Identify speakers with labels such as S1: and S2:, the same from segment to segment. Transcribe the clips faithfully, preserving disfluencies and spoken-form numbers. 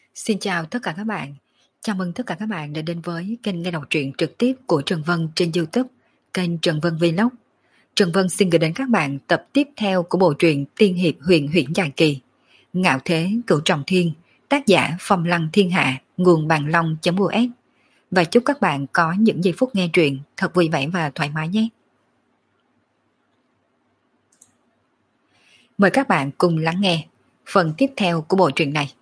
S1: Xin chào tất cả các bạn. Chào mừng tất cả các bạn đã đến với kênh nghe đọc truyện trực tiếp của Trần Vân trên YouTube, kênh Trần Vân Vlog. Trần Vân xin gửi đến các bạn tập tiếp theo của bộ truyện Tiên hiệp huyền huyễn dài kỳ, Ngạo thế cửu trọng thiên, tác giả Phong Lăng Thiên Hạ, nguồn bàn long.us. Và chúc các bạn có những giây phút nghe truyện thật vui vẻ và thoải mái nhé. Mời các bạn cùng lắng nghe phần tiếp theo của bộ truyện này.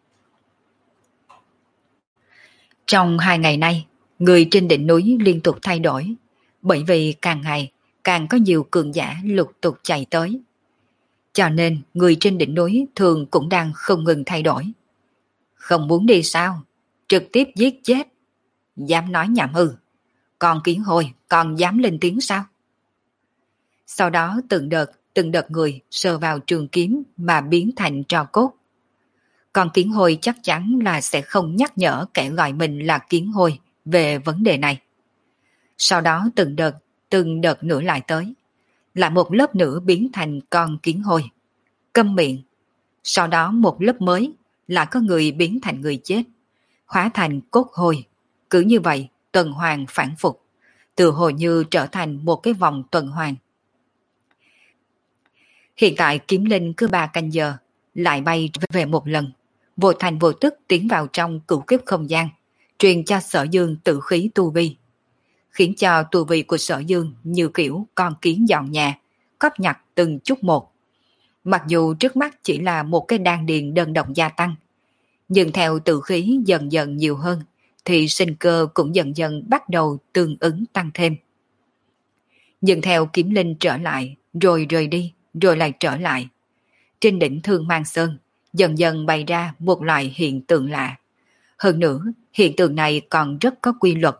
S1: Trong hai ngày nay, người trên đỉnh núi liên tục thay đổi, bởi vì càng ngày càng có nhiều cường giả lục tục chạy tới. Cho nên người trên đỉnh núi thường cũng đang không ngừng thay đổi. Không muốn đi sao? Trực tiếp giết chết. Dám nói nhảm ư? Còn kiến hồi, còn dám lên tiếng sao? Sau đó từng đợt, từng đợt người sờ vào trường kiếm mà biến thành tro cốt. Còn kiến hồi chắc chắn là sẽ không nhắc nhở kẻ gọi mình là kiến hồi về vấn đề này. Sau đó từng đợt, từng đợt nữa lại tới. Lại một lớp nữa biến thành con kiến hồi. Câm miệng. Sau đó một lớp mới là có người biến thành người chết. Hóa thành cốt hồi. Cứ như vậy tuần hoàn phản phục. Từ hồi như trở thành một cái vòng tuần hoàn. Hiện tại kiếm linh cứ ba canh giờ lại bay về một lần. Vô thành vô tức tiến vào trong cửu kiếp không gian, truyền cho Sở Dương tự khí tu vi, khiến cho tu vi của Sở Dương như kiểu con kiến dọn nhà, cóp nhặt từng chút một. Mặc dù trước mắt chỉ là một cái đan điền đơn độc gia tăng, nhưng theo tự khí dần dần nhiều hơn, thì sinh cơ cũng dần dần bắt đầu tương ứng tăng thêm. Nhưng theo kiếm linh trở lại, rồi rời đi, rồi lại trở lại. Trên đỉnh Thương Mang Sơn, dần dần bày ra một loại hiện tượng lạ. Hơn nữa, hiện tượng này còn rất có quy luật.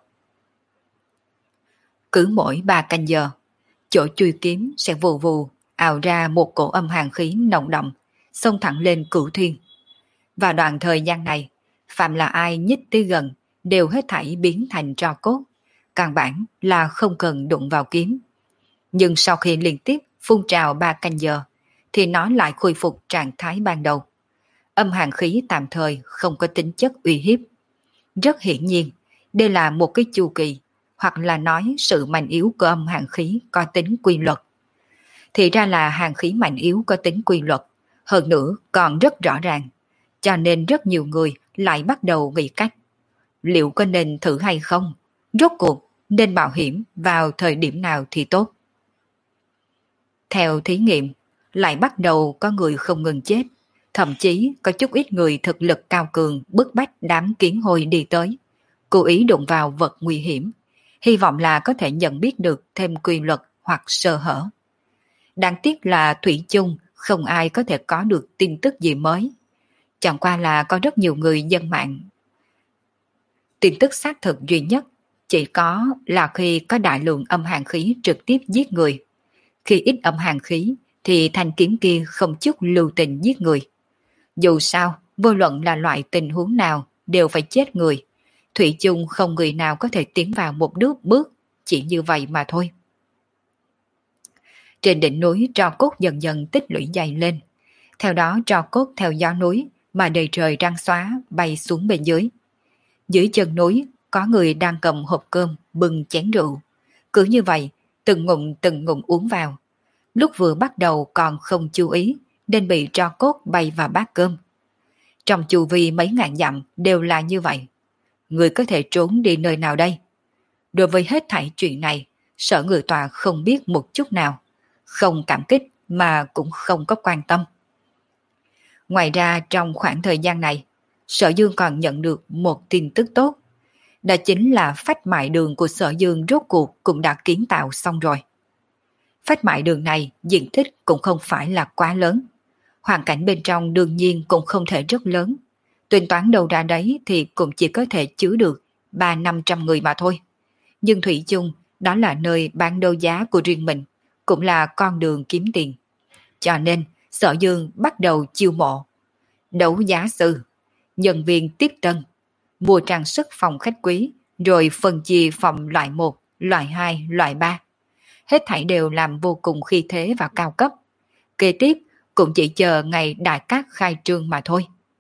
S1: Cứ mỗi ba canh giờ, chỗ chui kiếm sẽ vù vù ào ra một cổ âm hàn khí nồng đậm, xông thẳng lên cửu thiên. Vào đoạn thời gian này, phạm là ai nhích tới gần đều hết thảy biến thành tro cốt, căn bản là không cần đụng vào kiếm. Nhưng sau khi liên tiếp phun trào ba canh giờ, thì nó lại khôi phục trạng thái ban đầu. Âm hàn khí tạm thời không có tính chất uy hiếp. Rất hiển nhiên, đây là một cái chu kỳ, hoặc là nói sự mạnh yếu của âm hàn khí có tính quy luật. Thì ra là hàn khí mạnh yếu có tính quy luật, hơn nữa còn rất rõ ràng, cho nên rất nhiều người lại bắt đầu nghĩ cách. Liệu có nên thử hay không? Rốt cuộc nên mạo hiểm vào thời điểm nào thì tốt? Theo thí nghiệm, lại bắt đầu có người không ngừng chết. Thậm chí có chút ít người thực lực cao cường bức bách đám kiến hôi đi tới, cố ý đụng vào vật nguy hiểm, hy vọng là có thể nhận biết được thêm quy luật hoặc sơ hở. Đáng tiếc là thủy chung không ai có thể có được tin tức gì mới. Chẳng qua là có rất nhiều người dân mạng. Tin tức xác thực duy nhất chỉ có là khi có đại lượng âm hàn khí trực tiếp giết người. Khi ít âm hàn khí thì thanh kiếm kia không chút lưu tình giết người. Dù sao, vô luận là loại tình huống nào đều phải chết người. Thủy chung không người nào có thể tiến vào một nước bước, chỉ như vậy mà thôi. Trên đỉnh núi tro cốt dần dần tích lũy dày lên. Theo đó tro cốt theo gió núi mà đầy trời răng xóa bay xuống bên dưới. Dưới chân núi có người đang cầm hộp cơm bưng chén rượu. Cứ như vậy, từng ngụm từng ngụm uống vào. Lúc vừa bắt đầu còn không chú ý, nên bị tro cốt bay vào bát cơm. Trong chu vi mấy ngàn dặm đều là như vậy. Người có thể trốn đi nơi nào đây? Đối với hết thảy chuyện này, Sở Ngự Tọa không biết một chút nào, không cảm kích mà cũng không có quan tâm. Ngoài ra trong khoảng thời gian này, Sở Dương còn nhận được một tin tức tốt. Đó chính là phách mại đường của Sở Dương rốt cuộc cũng đã kiến tạo xong rồi. Phách mại đường này diện tích cũng không phải là quá lớn. Hoàn cảnh bên trong đương nhiên cũng không thể rất lớn. Tính toán đầu ra đấy thì cũng chỉ có thể chứa được ba năm trăm người mà thôi. Nhưng thủy chung đó là nơi bán đấu giá của riêng mình, cũng là con đường kiếm tiền. Cho nên Sở Dương bắt đầu chiêu mộ. Đấu giá sư, nhân viên tiếp tân, mua trang sức phòng khách quý, rồi phân chia phòng loại một, loại hai, loại ba. Hết thảy đều làm vô cùng khí thế và cao cấp. Kế tiếp cũng chỉ chờ ngày đại cát khai trương mà thôi.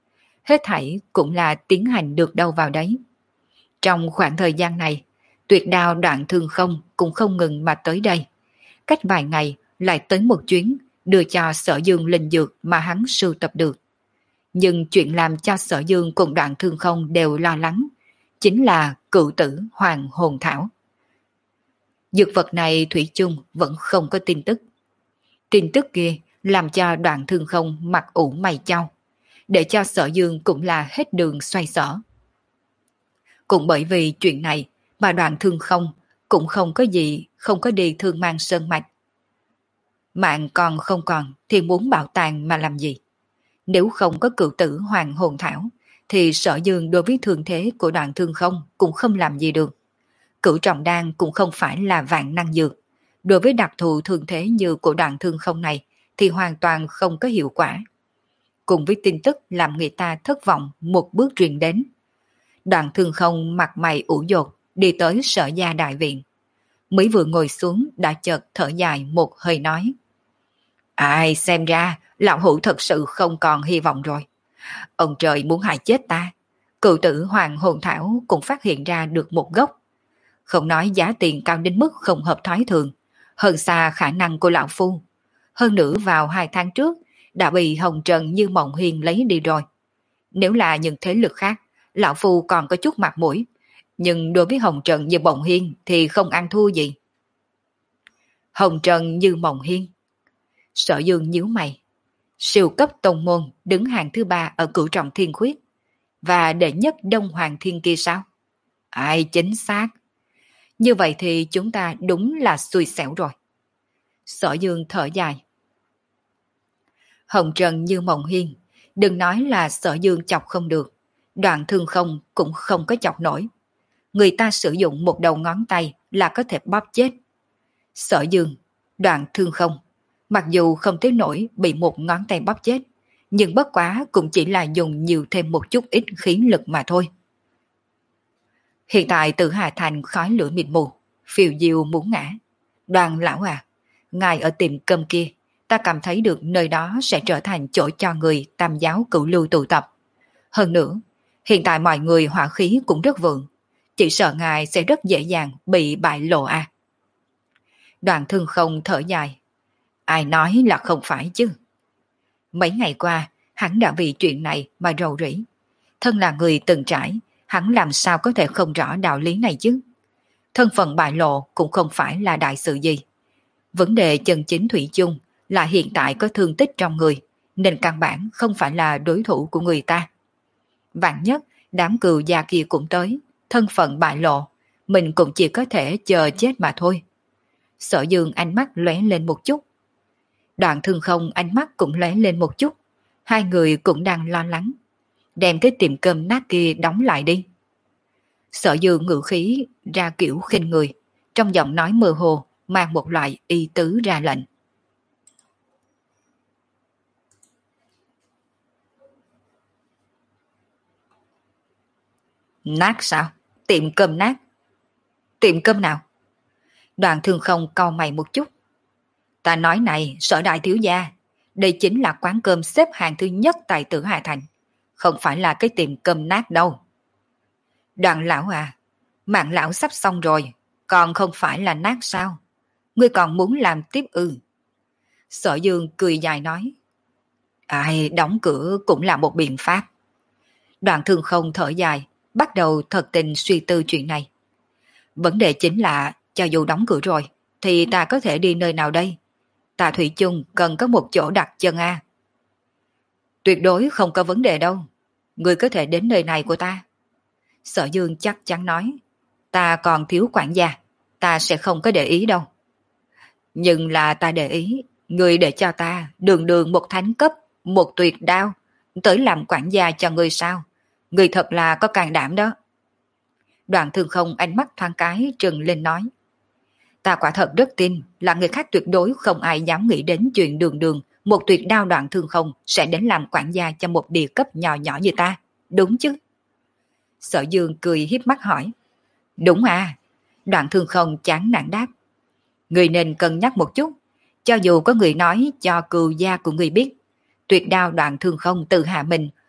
S1: hết thảy cũng là tiến hành được đâu vào đấy. Trong khoảng thời gian này, tuyệt đao Đoạn Thương Không cũng không ngừng mà tới đây. Cách vài ngày lại tới một chuyến đưa cho Sở Dương linh dược mà hắn sưu tập được. Nhưng chuyện làm cho Sở Dương cùng Đoạn Thương Không đều lo lắng, chính là cựu tử Hoàng Hồn Thảo. Dược vật này thủy chung vẫn không có tin tức. Tin tức kia làm cho Đoạn Thương Không mặt ủ mày chau, để cho Sở Dương cũng là hết đường xoay sở. Cũng bởi vì chuyện này mà Đoạn Thương Không cũng không có gì không có đi Thương Mang Sơn Mạch. Mạng còn không còn thì muốn bảo tàng mà làm gì? Nếu không có cựu tử Hoàng Hồn Thảo thì Sở Dương đối với thương thế của Đoạn Thương Không cũng không làm gì được. Cửu trọng đan cũng không phải là vạn năng dược. Đối với đặc thù thương thế như của Đoạn Thương Không này thì hoàn toàn không có hiệu quả. Cùng với tin tức làm người ta thất vọng một bước truyền đến. Đoạn Thương Không mặt mày ủ dột đi tới Sở Gia đại viện. Mới vừa ngồi xuống đã chợt thở dài một hơi nói: Ai, xem ra lão hữu thật sự không còn hy vọng rồi. Ông trời muốn hại chết ta. Cựu tử Hoàng Hồn Thảo cũng phát hiện ra được một gốc. Không nói giá tiền cao đến mức không hợp thói thường, hơn xa khả năng của lão phu. Hơn nữa vào hai tháng trước đã bị Hồng Trần Như Mộng Hiên lấy đi rồi. Nếu là những thế lực khác, lão phu còn có chút mặt mũi, nhưng đối với Hồng Trần Như Mộng Hiên thì không ăn thua gì. Hồng Trần Như Mộng Hiên. Sở Dương nhíu mày. Siêu cấp tông môn đứng hàng thứ ba ở Cửu Trọng Thiên Khuyết, và đệ nhất Đông Hoàng Thiên kia sao? Ai, chính xác. Như vậy thì chúng ta đúng là xui xẻo rồi. Sở Dương thở dài. Hồng Trần Như Mộng Hiên, đừng nói là Sở Dương chọc không được, Đoạn Thương Không cũng không có chọc nổi. Người ta sử dụng một đầu ngón tay là có thể bóp chết. Sở Dương, Đoạn Thương Không, mặc dù không tới nổi bị một ngón tay bóp chết, nhưng bất quá cũng chỉ là dùng nhiều thêm một chút ít khí lực mà thôi. Hiện tại Tử Hà Thành khói lửa mịt mù, phiêu diêu muốn ngã. Đoàn lão à, ngài ở tiệm cơm kia, ta cảm thấy được nơi đó sẽ trở thành chỗ cho người Tam giáo cửu lưu tụ tập. Hơn nữa, hiện tại mọi người hỏa khí cũng rất vượng, chỉ sợ ngài sẽ rất dễ dàng bị bại lộ à. Đoạn Thương Không thở dài. Ai nói là không phải chứ. Mấy ngày qua, hắn đã vì chuyện này mà rầu rĩ. Thân là người từng trải, hắn làm sao có thể không rõ đạo lý này chứ. Thân phận bại lộ cũng không phải là đại sự gì. Vấn đề chân chính thủy chung là hiện tại có thương tích trong người, nên căn bản không phải là đối thủ của người ta. Vạn nhất, đám cừu gia kia cũng tới, thân phận bại lộ, mình cũng chỉ có thể chờ chết mà thôi. Sở Dương ánh mắt lóe lên một chút. Đoạn Thương Không ánh mắt cũng lóe lên một chút. Hai người cũng đang lo lắng. Đem cái tiệm cơm nát kia đóng lại đi. Sở Dương ngữ khí ra kiểu khinh người, trong giọng nói mơ hồ mang một loại y tứ ra lệnh. Nát sao? Tiệm cơm nát? Tiệm cơm nào? Đoạn Thương Không cau mày một chút. Ta nói này, Sở đại thiếu gia, đây chính là quán cơm xếp hàng thứ nhất tại Tử Hà Thành, không phải là cái tiệm cơm nát đâu. Đoạn lão à, mạng lão sắp xong rồi, còn không phải là nát sao? Ngươi còn muốn làm tiếp ư? Sở Dương cười dài nói. Ai, đóng cửa cũng là một biện pháp. Đoạn Thương Không thở dài, bắt đầu thật tình suy tư chuyện này. Vấn đề chính là, cho dù đóng cửa rồi, thì ta có thể đi nơi nào đây? Ta thủy chung cần có một chỗ đặt chân a. Tuyệt đối không có vấn đề đâu. Ngươi có thể đến nơi này của ta. Sở Dương chắc chắn nói. Ta còn thiếu quản gia, ta sẽ không có để ý đâu. Nhưng là ta để ý, ngươi để cho ta đường đường một thánh cấp, một tuyệt đao, tới làm quản gia cho ngươi sao? Ngươi thật là có can đảm đó. Đoạn Thương Không ánh mắt thoáng cái trừng lên nói. Ta quả thật rất tin là người khác tuyệt đối không ai dám nghĩ đến chuyện đường đường một tuyệt đao Đoạn Thương Không sẽ đến làm quản gia cho một địa cấp nhỏ nhỏ như ta. Đúng chứ? Sở Dương cười hiếp mắt hỏi. Đúng à. Đoạn Thương Không chán nản đáp. Người nên cân nhắc một chút. Cho dù có người nói cho cừu gia của người biết, tuyệt đao Đoạn Thương Không tự hạ mình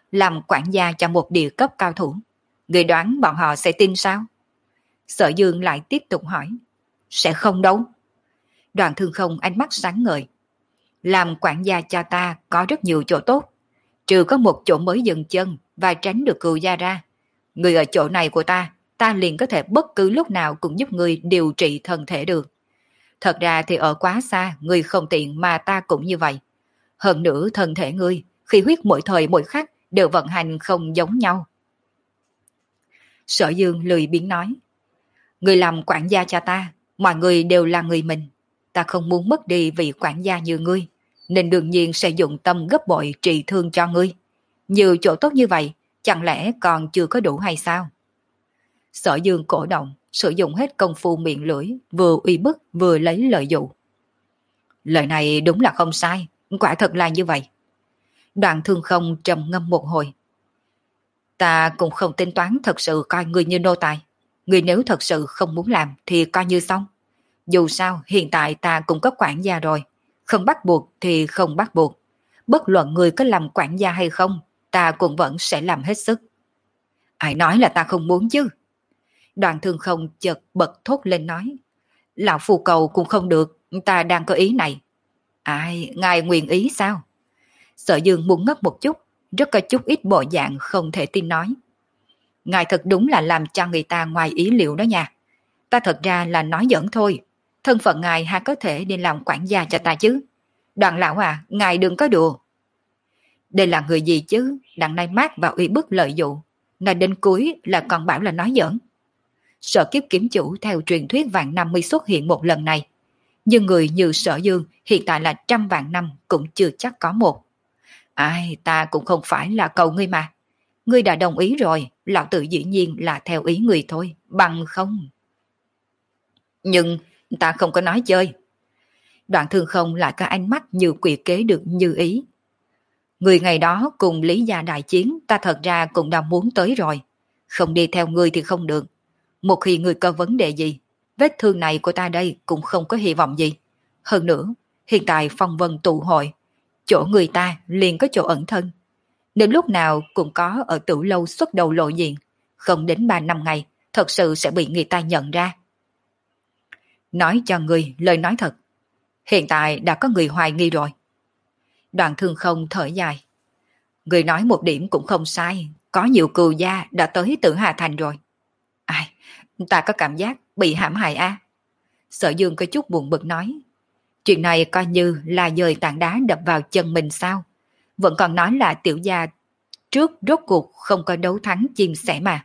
S1: làm quản gia cho một địa cấp cao thủ. Người đoán bọn họ sẽ tin sao? Sở Dương lại tiếp tục hỏi. Sẽ không đâu. Đoàn Thương Không ánh mắt sáng ngời. Làm quản gia cho ta có rất nhiều chỗ tốt. Trừ có một chỗ mới dừng chân và tránh được cừu gia ra. Người ở chỗ này của ta, ta liền có thể bất cứ lúc nào cũng giúp người điều trị thân thể được. Thật ra thì ở quá xa, người không tiện mà ta cũng như vậy. Hơn nữa thân thể ngươi, khí huyết mỗi thời mỗi khắc đều vận hành không giống nhau. Sở Dương lười biếng nói. Người làm quản gia cho ta, mọi người đều là người mình. Ta không muốn mất đi vị quản gia như ngươi, nên đương nhiên sẽ dụng tâm gấp bội trị thương cho ngươi. Nhiều chỗ tốt như vậy, chẳng lẽ còn chưa có đủ hay sao? Sở Dương cổ động, sử dụng hết công phu miệng lưỡi, vừa uy bức vừa lấy lợi dụ. Lời này đúng là không sai, quả thật là như vậy. Đoạn Thương Không trầm ngâm một hồi. Ta cũng không tính toán thật sự coi ngươi như nô tài. Ngươi nếu thật sự không muốn làm thì coi như xong. Dù sao hiện tại ta cũng có quản gia rồi. Không bắt buộc thì không bắt buộc. Bất luận ngươi có làm quản gia hay không, ta cũng vẫn sẽ làm hết sức. Ai nói là ta không muốn chứ? Đoàn Thương Không chợt bật thốt lên nói. Lão phù cầu cũng không được, ta đang có ý này. Ai, ngài nguyện ý sao? Sở Dương muốn ngất một chút, rất có chút ít bộ dạng không thể tin nói. Ngài thật đúng là làm cho người ta ngoài ý liệu đó nha. Ta thật ra là nói giỡn thôi. Thân phận ngài há có thể đi làm quản gia cho ta chứ? Đoàn lão à, ngài đừng có đùa. Đây là người gì chứ? Đặng nay mát và uy bức lợi dụ. Nói đến cuối là còn bảo là nói giỡn. Sở Kiếp kiếm chủ theo truyền thuyết vạn năm mới xuất hiện một lần này. Nhưng người như Sở Dương hiện tại là trăm vạn năm cũng chưa chắc có một. Ai, ta cũng không phải là cầu ngươi mà. Ngươi đã đồng ý rồi, lão tử dĩ nhiên là theo ý người thôi, bằng không. Nhưng ta không có nói chơi. Đoạn Thương Không lại có ánh mắt như quỷ kế được như ý. Người ngày đó cùng Lý Gia đại chiến ta thật ra cũng đã muốn tới rồi. Không đi theo ngươi thì không được. Một khi ngươi có vấn đề gì, vết thương này của ta đây cũng không có hy vọng gì. Hơn nữa, hiện tại phong vân tụ hội, chỗ người ta liền có chỗ ẩn thân. Nếu lúc nào cũng có ở Tử Lâu xuất đầu lộ diện, không đến ba năm ngày, thật sự sẽ bị người ta nhận ra. Nói cho người lời nói thật. Hiện tại đã có người hoài nghi rồi. Đoàn Thương Không thở dài. Người nói một điểm cũng không sai, có nhiều cừu gia đã tới Tử Hà Thành rồi. Ai, ta có cảm giác bị hãm hại a. Sở Dương có chút buồn bực nói. Chuyện này coi như là dời tảng đá đập vào chân mình sao? Vẫn còn nói là tiểu gia trước rốt cuộc không có đấu thắng chim sẻ mà.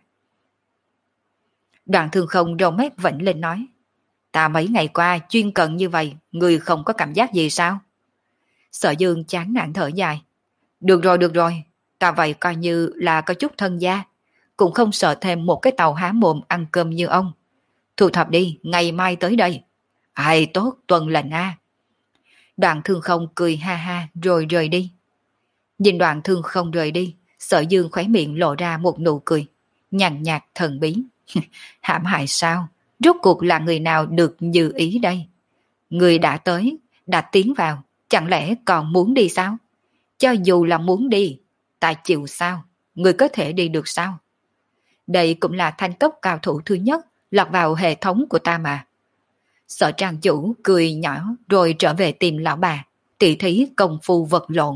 S1: Đoàn Thương Không râu mép vẫy lên nói. Ta mấy ngày qua chuyên cận như vậy, người không có cảm giác gì sao? Sở Dương chán nản thở dài. Được rồi, được rồi, ta vậy coi như là có chút thân gia, cũng không sợ thêm một cái tàu há mồm ăn cơm như ông. Thu thập đi, ngày mai tới đây. Ai tốt, tuần lệnh a. Đoạn Thương Không cười ha ha rồi rời đi. Nhìn Đoạn Thương Không rời đi, Sở Dương khóe miệng lộ ra một nụ cười, nhàn nhạt thần bí. Hãm hại sao? Rốt cuộc là người nào được như ý đây? Người đã tới, đã tiến vào, chẳng lẽ còn muốn đi sao? Cho dù là muốn đi, ta chịu sao? Người có thể đi được sao? Đây cũng là thanh cấp cao thủ thứ nhất lọt vào hệ thống của ta mà. Sở trang chủ cười nhỏ rồi trở về tìm lão bà, tỉ thí công phu vật lộn.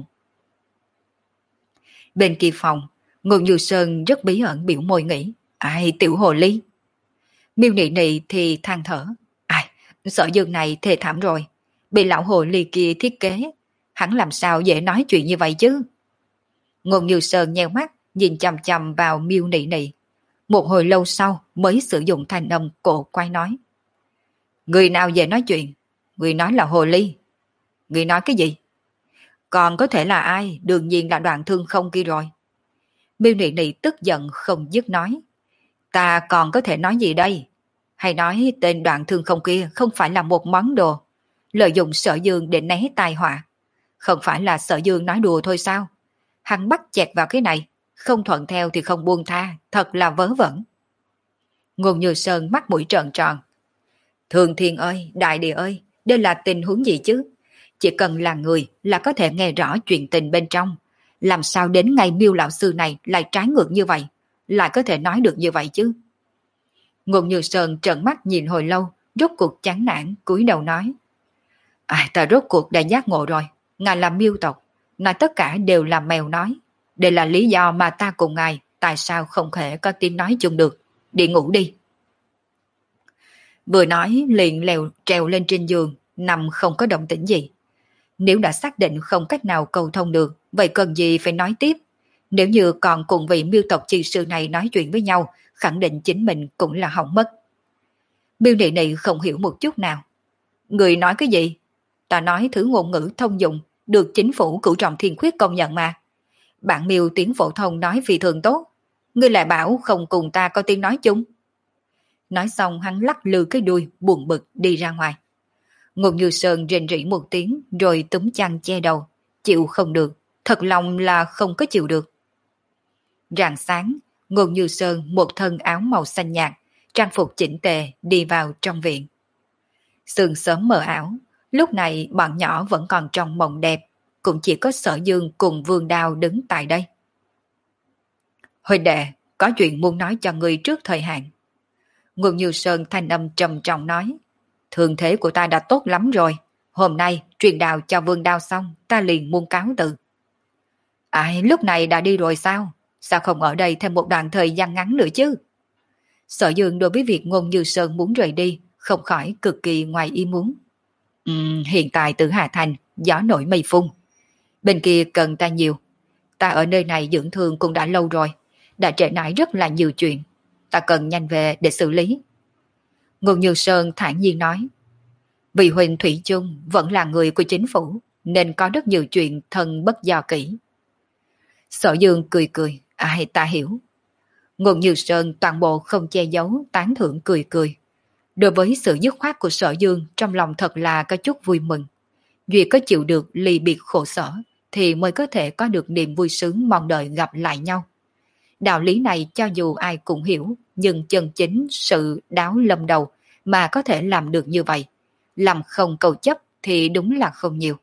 S1: Bên kia phòng, Ngô Như Sơn rất bí ẩn biểu môi nghĩ. Ai, tiểu hồ ly? Miêu Nị Nị thì than thở. Ai, Sở Dương này thê thảm rồi. Bị lão hồ ly kia thiết kế. Hắn làm sao dễ nói chuyện như vậy chứ? Ngô Như Sơn nheo mắt, nhìn chằm chằm vào Miêu Nị Nị. Một hồi lâu sau mới sử dụng thanh âm cổ quay nói. Người nào về nói chuyện? Người nói là hồ ly. Người nói cái gì? Còn có thể là ai? Đương nhiên là Đoạn Thương Không kia rồi. Miêu Nị Nị tức giận không dứt nói. Ta còn có thể nói gì đây? Hay nói tên Đoạn Thương Không kia không phải là một món đồ, lợi dụng Sở Dương để né tai họa. Không phải là Sở Dương nói đùa thôi sao? Hắn bắt chẹt vào cái này, không thuận theo thì không buông tha, thật là vớ vẩn. Ngô Như Sơn mắt mũi trợn tròn. Thường Thiên ơi, Đại Địa ơi, đây là tình huống gì chứ? Chỉ cần là người là có thể nghe rõ chuyện tình bên trong. Làm sao đến ngày Miêu lão sư này lại trái ngược như vậy, lại có thể nói được như vậy chứ? Ngôn Như Sơn trợn mắt nhìn hồi lâu, rốt cuộc chán nản cúi đầu nói: À, ta rốt cuộc đã giác ngộ rồi, ngài là Miêu tộc, nói tất cả đều là mèo nói. Đây là lý do mà ta cùng ngài tại sao không thể có tiếng nói chung được. Đi ngủ đi. Vừa nói liền lèo trèo lên trên giường, nằm không có động tĩnh gì. Nếu đã xác định không cách nào cầu thông được, vậy cần gì phải nói tiếp? Nếu như còn cùng vị Miêu tộc chi sư này nói chuyện với nhau, khẳng định chính mình cũng là hỏng mất. Miêu Nị Nị không hiểu một chút nào. Người nói cái gì? Ta nói thử ngôn ngữ thông dụng, được chính phủ cửu trọng thiên khuyết công nhận mà. Bạn Miêu tiếng phổ thông nói phi thường tốt, ngươi lại bảo không cùng ta có tiếng nói chung. Nói xong hắn lắc lư cái đuôi buồn bực đi ra ngoài. Ngôn Như Sơn rền rỉ một tiếng rồi túm chăn che đầu, chịu không được, thật lòng là không có chịu được. Rạng sáng, Ngôn Như Sơn một thân áo màu xanh nhạt, trang phục chỉnh tề đi vào trong viện. Sương sớm mờ ảo, lúc này bọn nhỏ vẫn còn trong mộng đẹp, cũng chỉ có Sở Dương cùng Vương Đao đứng tại đây. Huynh đệ, có chuyện muốn nói cho người trước thời hạn. Ngôn Như Sơn thanh âm trầm trọng nói, thương thế của ta đã tốt lắm rồi, hôm nay truyền đạo cho Vương Đao xong, ta liền muốn cáo từ. Ai, lúc này đã đi rồi sao? Sao không ở đây thêm một đoạn thời gian ngắn nữa chứ? Sở Dương đối với việc Ngôn Như Sơn muốn rời đi, không khỏi cực kỳ ngoài ý muốn. Uhm, hiện tại từ Hà Thành, gió nổi mây phun. Bên kia cần ta nhiều. Ta ở nơi này dưỡng thương cũng đã lâu rồi, đã trễ nải rất là nhiều chuyện. Ta cần nhanh về để xử lý. Ngôn Như Sơn thản nhiên nói, vì Huỳnh Thủy chung vẫn là người của chính phủ, nên có rất nhiều chuyện thân bất do kỹ. Sở Dương cười cười, ai ta hiểu. Ngôn Như Sơn toàn bộ không che giấu, tán thưởng cười cười. Đối với sự dứt khoát của Sở Dương, trong lòng thật là có chút vui mừng. Duy có chịu được ly biệt khổ sở, thì mới có thể có được niềm vui sướng mong đợi gặp lại nhau. Đạo lý này cho dù ai cũng hiểu, nhưng chân chính sự đáo lâm đầu mà có thể làm được như vậy. Làm không cầu chấp thì đúng là không nhiều.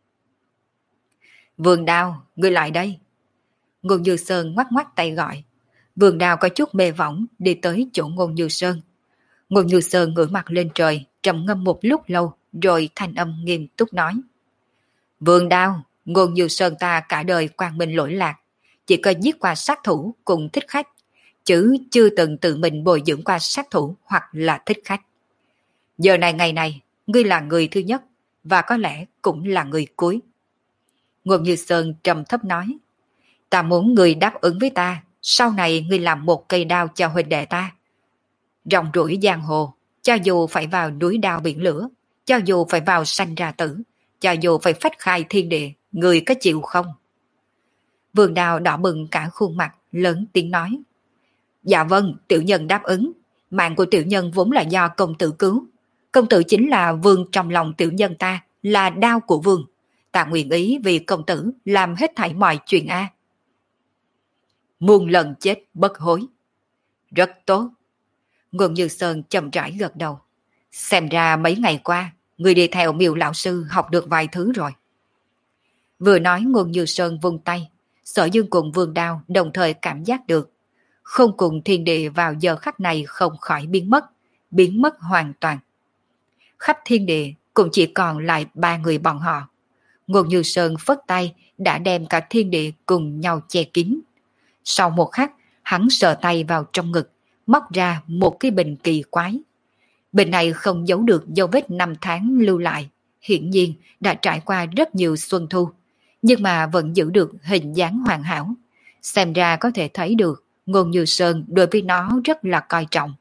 S1: Vương Đao, ngươi lại đây. Ngôn Như Sơn ngoắc ngoắc tay gọi. Vương Đao có chút mê võng đi tới chỗ Ngôn Như Sơn. Ngôn Như Sơn ngửa mặt lên trời, trầm ngâm một lúc lâu, rồi thanh âm nghiêm túc nói. Vương Đao, Ngôn Như Sơn ta cả đời quang minh lỗi lạc, chỉ có giết qua sát thủ cùng thích khách, chứ chưa từng tự mình bồi dưỡng qua sát thủ hoặc là thích khách. Giờ này ngày này, ngươi là người thứ nhất, và có lẽ cũng là người cuối. Ngôn Như Sơn trầm thấp nói, ta muốn ngươi đáp ứng với ta, sau này ngươi làm một cây đao cho huynh đệ ta. Rong ruổi giang hồ, cho dù phải vào núi đao biển lửa, cho dù phải vào sanh ra tử, cho dù phải phách khai thiên địa, người có chịu không? Vương Đao đỏ bừng cả khuôn mặt, lớn tiếng nói. Dạ vâng, tiểu nhân đáp ứng. Mạng của tiểu nhân vốn là do công tử cứu. Công tử chính là vương trong lòng tiểu nhân ta, là đao của vương. Ta nguyện ý vì công tử làm hết thảy mọi chuyện a. Muôn lần chết bất hối. Rất tốt. Ngôn Như Sơn chậm rãi gật đầu. Xem ra mấy ngày qua, người đi theo Miêu lão sư học được vài thứ rồi. Vừa nói Ngôn Như Sơn vung tay, Sở Dương cùng Vương Đao đồng thời cảm giác được. Không cùng thiên địa vào giờ khắc này không khỏi biến mất, biến mất hoàn toàn. Khắp thiên địa cũng chỉ còn lại ba người bọn họ. Ngôn Như Sơn phất tay đã đem cả thiên địa cùng nhau che kín. Sau một khắc, hắn sờ tay vào trong ngực, móc ra một cái bình kỳ quái. Bình này không giấu được dấu vết năm tháng lưu lại, hiển nhiên đã trải qua rất nhiều xuân thu, nhưng mà vẫn giữ được hình dáng hoàn hảo. Xem ra có thể thấy được Ngôn Như Sơn đối với nó rất là coi trọng.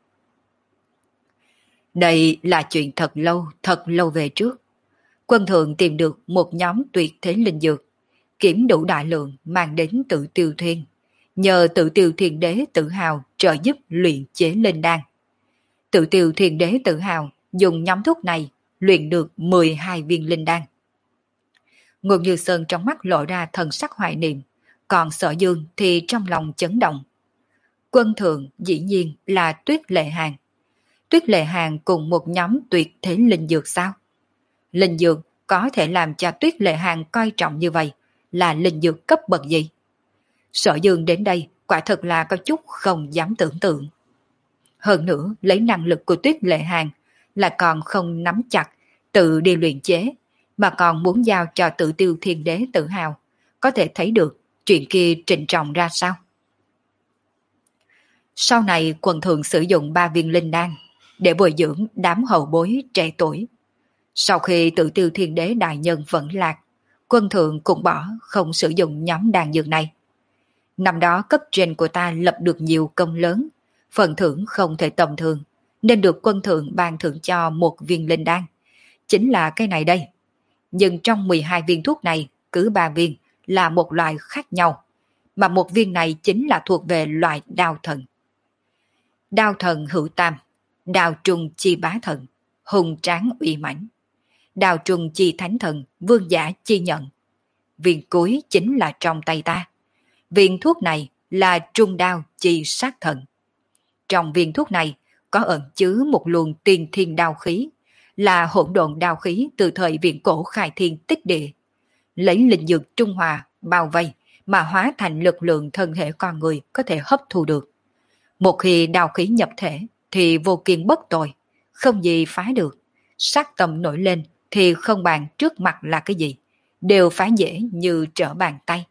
S1: Đây là chuyện thật lâu, thật lâu về trước. Quân Thượng tìm được một nhóm tuyệt thế linh dược, kiểm đủ đại lượng mang đến Tự Tiêu Thiên. Nhờ Tự Tiêu Thiên Đế tự hào trợ giúp luyện chế linh đan. Tự Tiêu Thiên Đế tự hào dùng nhóm thuốc này luyện được mười hai viên linh đan. Ngôn Như Sơn trong mắt lộ ra thần sắc hoài niệm, còn Sở Dương thì trong lòng chấn động. Quân Thượng dĩ nhiên là Tuyết Lệ Hàng. Tuyết Lệ Hàng cùng một nhóm tuyệt thế linh dược sao? Linh dược có thể làm cho Tuyết Lệ Hàng coi trọng như vậy, là linh dược cấp bậc gì? Sở Dương đến đây quả thật là có chút không dám tưởng tượng. Hơn nữa, lấy năng lực của Tuyết Lệ Hàng là còn không nắm chặt tự đi luyện chế, mà còn muốn giao cho Tự Tiêu Thiên Đế tự hào, có thể thấy được chuyện kia trịnh trọng ra sao. Sau này quần thường sử dụng ba viên linh đan để bồi dưỡng đám hậu bối trẻ tuổi. Sau khi Tự Tiêu Thiên Đế đại nhân vẫn lạc, quân thượng cũng bỏ không sử dụng nhóm đan dược này. Năm đó cấp trên của ta lập được nhiều công lớn, phần thưởng không thể tầm thường, nên được quân thượng ban thưởng cho một viên linh đan. Chính là cái này đây. Nhưng trong mười hai viên thuốc này, cứ ba viên là một loại khác nhau, mà một viên này chính là thuộc về loại đao thần. Đao thần hữu tam, đao trung chi bá thần, hùng tráng uy mãnh. Đao trung chi thánh thần, vương giả chi nhận. Viên cuối chính là trong tay ta. Viên thuốc này là trung đao chi sát thần. Trong viên thuốc này có ẩn chứa một luồng tiên thiên đao khí, là hỗn độn đao khí từ thời viễn cổ khai thiên tích địa. Lấy linh dược trung hòa, bao vây mà hóa thành lực lượng thân thể con người có thể hấp thu được. Một khi đao khí nhập thể thì vô kiên bất tội, không gì phá được. Sát tâm nổi lên thì không bàn trước mặt là cái gì, đều phá dễ như trở bàn tay.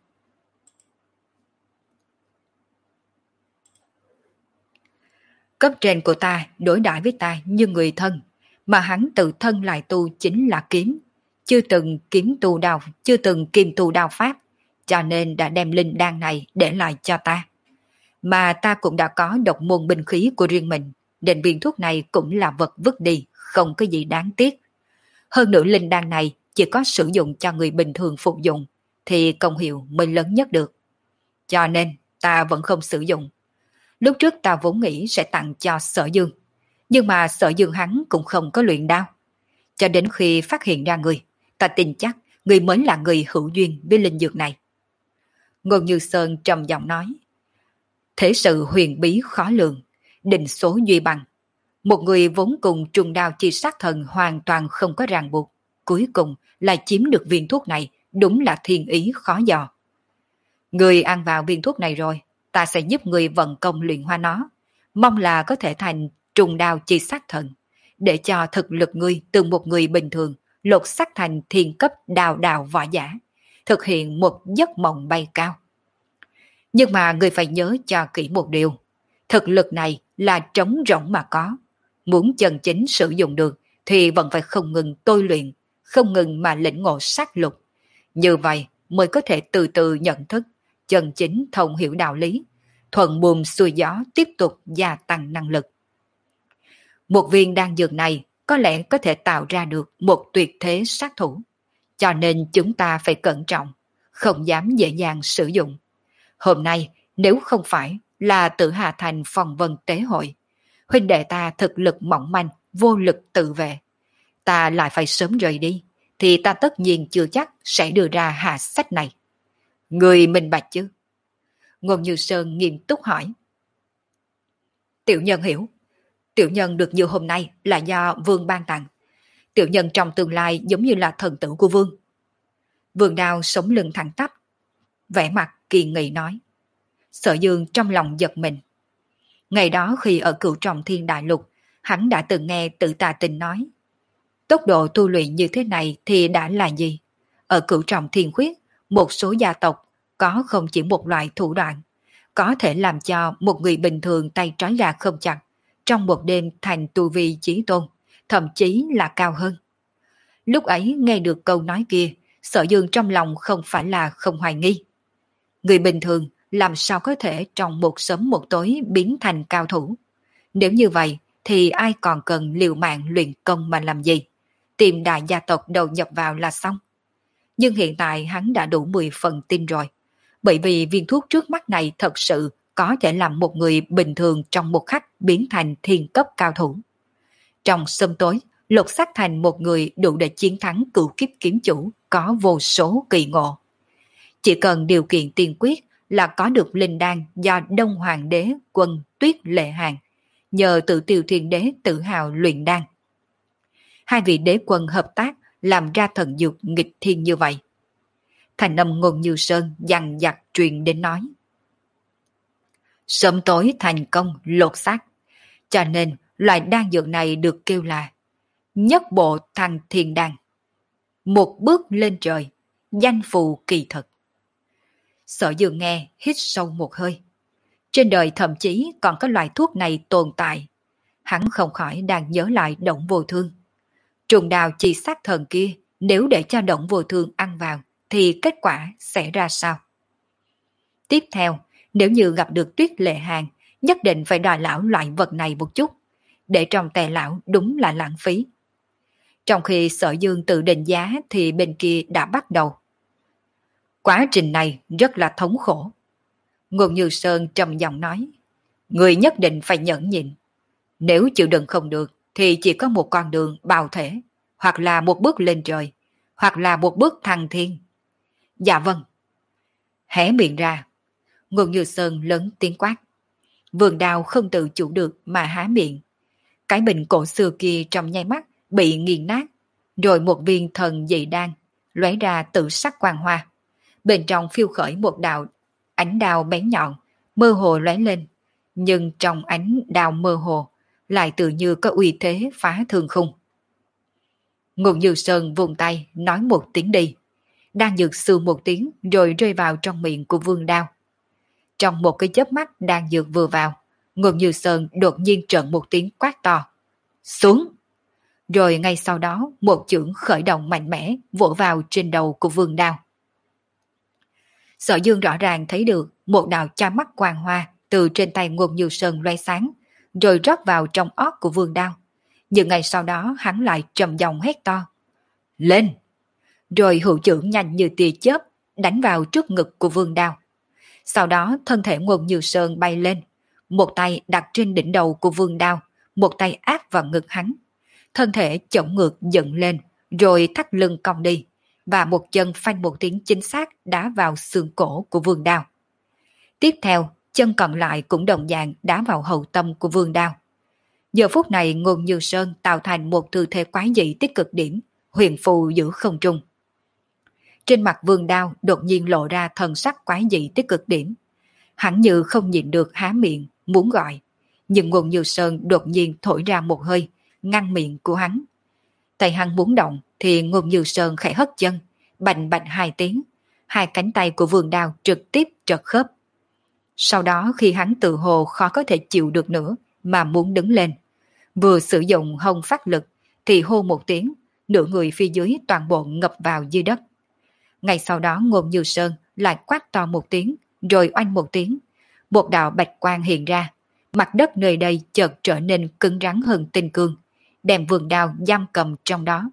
S1: Cấp trên của ta đối đãi với ta như người thân, mà hắn tự thân lại tu chính là kiếm, chưa từng kiếm tu đao, chưa từng kim tu đao pháp, cho nên đã đem linh đan này để lại cho ta. Mà ta cũng đã có độc môn binh khí của riêng mình, nên viên thuốc này cũng là vật vứt đi, không có gì đáng tiếc. Hơn nữa linh đan này chỉ có sử dụng cho người bình thường phục dụng, thì công hiệu mới lớn nhất được. Cho nên ta vẫn không sử dụng. Lúc trước ta vốn nghĩ sẽ tặng cho Sở Dương, nhưng mà Sở Dương hắn cũng không có luyện đao. Cho đến khi phát hiện ra người, ta tin chắc người mới là người hữu duyên với linh dược này. Ngôn Như Sơn trầm giọng nói, thế sự huyền bí khó lường, định số duy bằng. Một người vốn cùng trùng đao chi sát thần hoàn toàn không có ràng buộc, cuối cùng lại chiếm được viên thuốc này, đúng là thiên ý khó dò. Người ăn vào viên thuốc này rồi, ta sẽ giúp người vận công luyện hóa nó, mong là có thể thành trùng đao chi sát thần, để cho thực lực ngươi từ một người bình thường lột xác thành thiên cấp đào đào võ giả, thực hiện một giấc mộng bay cao. Nhưng mà người phải nhớ cho kỹ một điều, thực lực này là trống rỗng mà có, muốn chân chính sử dụng được thì vẫn phải không ngừng tôi luyện, không ngừng mà lĩnh ngộ sát lục. Như vậy mới có thể từ từ nhận thức, chân chính thông hiểu đạo lý, thuận buồm xuôi gió tiếp tục gia tăng năng lực. Một viên đan dược này có lẽ có thể tạo ra được một tuyệt thế sát thủ, cho nên chúng ta phải cẩn trọng, không dám dễ dàng sử dụng. Hôm nay nếu không phải là tự hạ thành phòng vân tế hội, huynh đệ ta thực lực mỏng manh, vô lực tự vệ, ta lại phải sớm rời đi, thì ta tất nhiên chưa chắc sẽ đưa ra hạ sách này. Người minh bạch chứ? Ngôn Như Sơn nghiêm túc hỏi. Tiểu nhân hiểu. Tiểu nhân được như hôm nay là do vương ban tặng. Tiểu nhân trong tương lai giống như là thần tử của vương. Vương Đao sống lưng thẳng tắp, vẻ mặt kỳ nghị nói. Sở Dương trong lòng giật mình. Ngày đó khi ở Cửu Trọng Thiên Đại Lục, hắn đã từng nghe Tự Tà Tình nói, tốc độ tu luyện như thế này thì đã là gì? Ở Cửu Trọng Thiên Khuyết, một số gia tộc có không chỉ một loại thủ đoạn, có thể làm cho một người bình thường tay trói gà không chặt, trong một đêm thành tu vi chí tôn, thậm chí là cao hơn. Lúc ấy nghe được câu nói kia, Sở Dương trong lòng không phải là không hoài nghi. Người bình thường làm sao có thể trong một sớm một tối biến thành cao thủ? Nếu như vậy thì ai còn cần liều mạng luyện công mà làm gì? Tìm đại gia tộc đầu nhập vào là xong. Nhưng hiện tại hắn đã đủ mười phần tin rồi, bởi vì viên thuốc trước mắt này thật sự có thể làm một người bình thường trong một khắc biến thành thiên cấp cao thủ. Trong sớm tối, lột xác thành một người đủ để chiến thắng cửu kiếp kiếm chủ có vô số kỳ ngộ. Chỉ cần điều kiện tiên quyết là có được linh đan do Đông Hoàng đế quân Tuyết Lệ Hàng, nhờ Tự Tiêu Thiên Đế tự hào luyện đan. Hai vị đế quân hợp tác làm ra thần dược nghịch thiên như vậy. Thành âm Ngôn Như Sơn dằn dặt truyền đến nói. Sớm tối thành công lột xác, cho nên loại đan dược này được kêu là nhất bộ thăng thiên đan. Một bước lên trời, danh phù kỳ thực. Sở Dương nghe hít sâu một hơi. Trên đời thậm chí còn có loại thuốc này tồn tại. Hắn không khỏi đang nhớ lại Động Vô Thương. Trùng đào chỉ sát thần kia, nếu để cho Động Vô Thương ăn vào, thì kết quả sẽ ra sao? Tiếp theo, nếu như gặp được Tuyết Lệ Hàng, nhất định phải đòi lão loại vật này một chút, để trong tay lão đúng là lãng phí. Trong khi Sở Dương tự định giá thì bên kia đã bắt đầu. Quá trình này rất là thống khổ. Ngôn Như Sơn trầm giọng nói, người nhất định phải nhẫn nhịn. Nếu chịu đựng không được thì chỉ có một con đường bào thể, hoặc là một bước lên trời, hoặc là một bước thăng thiên. Dạ vâng. Hé miệng ra. Ngôn Như Sơn lớn tiếng quát. Vườn đào không tự chủ được mà há miệng. Cái bình cổ xưa kia trong nháy mắt bị nghiền nát, rồi một viên thần dị đan lóe ra tự sắc quang hoa. Bên trong phiêu khởi một đạo ánh đao bén nhọn, mơ hồ lóe lên, nhưng trong ánh đao mơ hồ lại tự như có uy thế phá thương khung. Ngôn Như Sơn vùng tay nói một tiếng đi, đang dược sư một tiếng rồi rơi vào trong miệng của Vương Đao. Trong một cái chớp mắt đang dược vừa vào, Ngôn Như Sơn đột nhiên trợn một tiếng quát to. Xuống! Rồi ngay sau đó một chưởng khởi động mạnh mẽ vỗ vào trên đầu của Vương Đao. Sở Dương rõ ràng thấy được một đạo cha mắt quang hoa từ trên tay Ngôn Như Sơn loe sáng, rồi rót vào trong ót của Vương Đao. Nhưng ngay sau đó hắn lại trầm giọng hét to. Lên! Rồi hữu chưởng nhanh như tia chớp đánh vào trước ngực của Vương Đao. Sau đó thân thể Ngôn Như Sơn bay lên, một tay đặt trên đỉnh đầu của Vương Đao, một tay áp vào ngực hắn. Thân thể chổng ngược dựng lên, rồi thắt lưng cong đi, và một chân phanh một tiếng chính xác đá vào xương cổ của Vương Đao. Tiếp theo, chân còn lại cũng đồng dạng đá vào hậu tâm của Vương Đao. Giờ phút này Ngôn Như Sơn tạo thành một tư thế quái dị tích cực điểm, huyền phù giữa không trung. Trên mặt Vương Đao đột nhiên lộ ra thần sắc quái dị tích cực điểm. Hắn như không nhịn được há miệng, muốn gọi. Nhưng Ngôn Như Sơn đột nhiên thổi ra một hơi, ngăn miệng của hắn. Tay hắn muốn động thì Ngôn Như Sơn khẽ hất chân, bành bành hai tiếng. Hai cánh tay của Vương Đao trực tiếp trật khớp. Sau đó khi hắn tự hồ khó có thể chịu được nữa mà muốn đứng lên, vừa sử dụng hông phát lực thì hô một tiếng, nửa người phía dưới toàn bộ ngập vào dưới đất. Ngay sau đó Ngôn Như Sơn lại quát to một tiếng, rồi oanh một tiếng. Một đạo bạch quang hiện ra, mặt đất nơi đây chợt trở nên cứng rắn hơn tinh cương, đem Vương Đao giam cầm trong đó.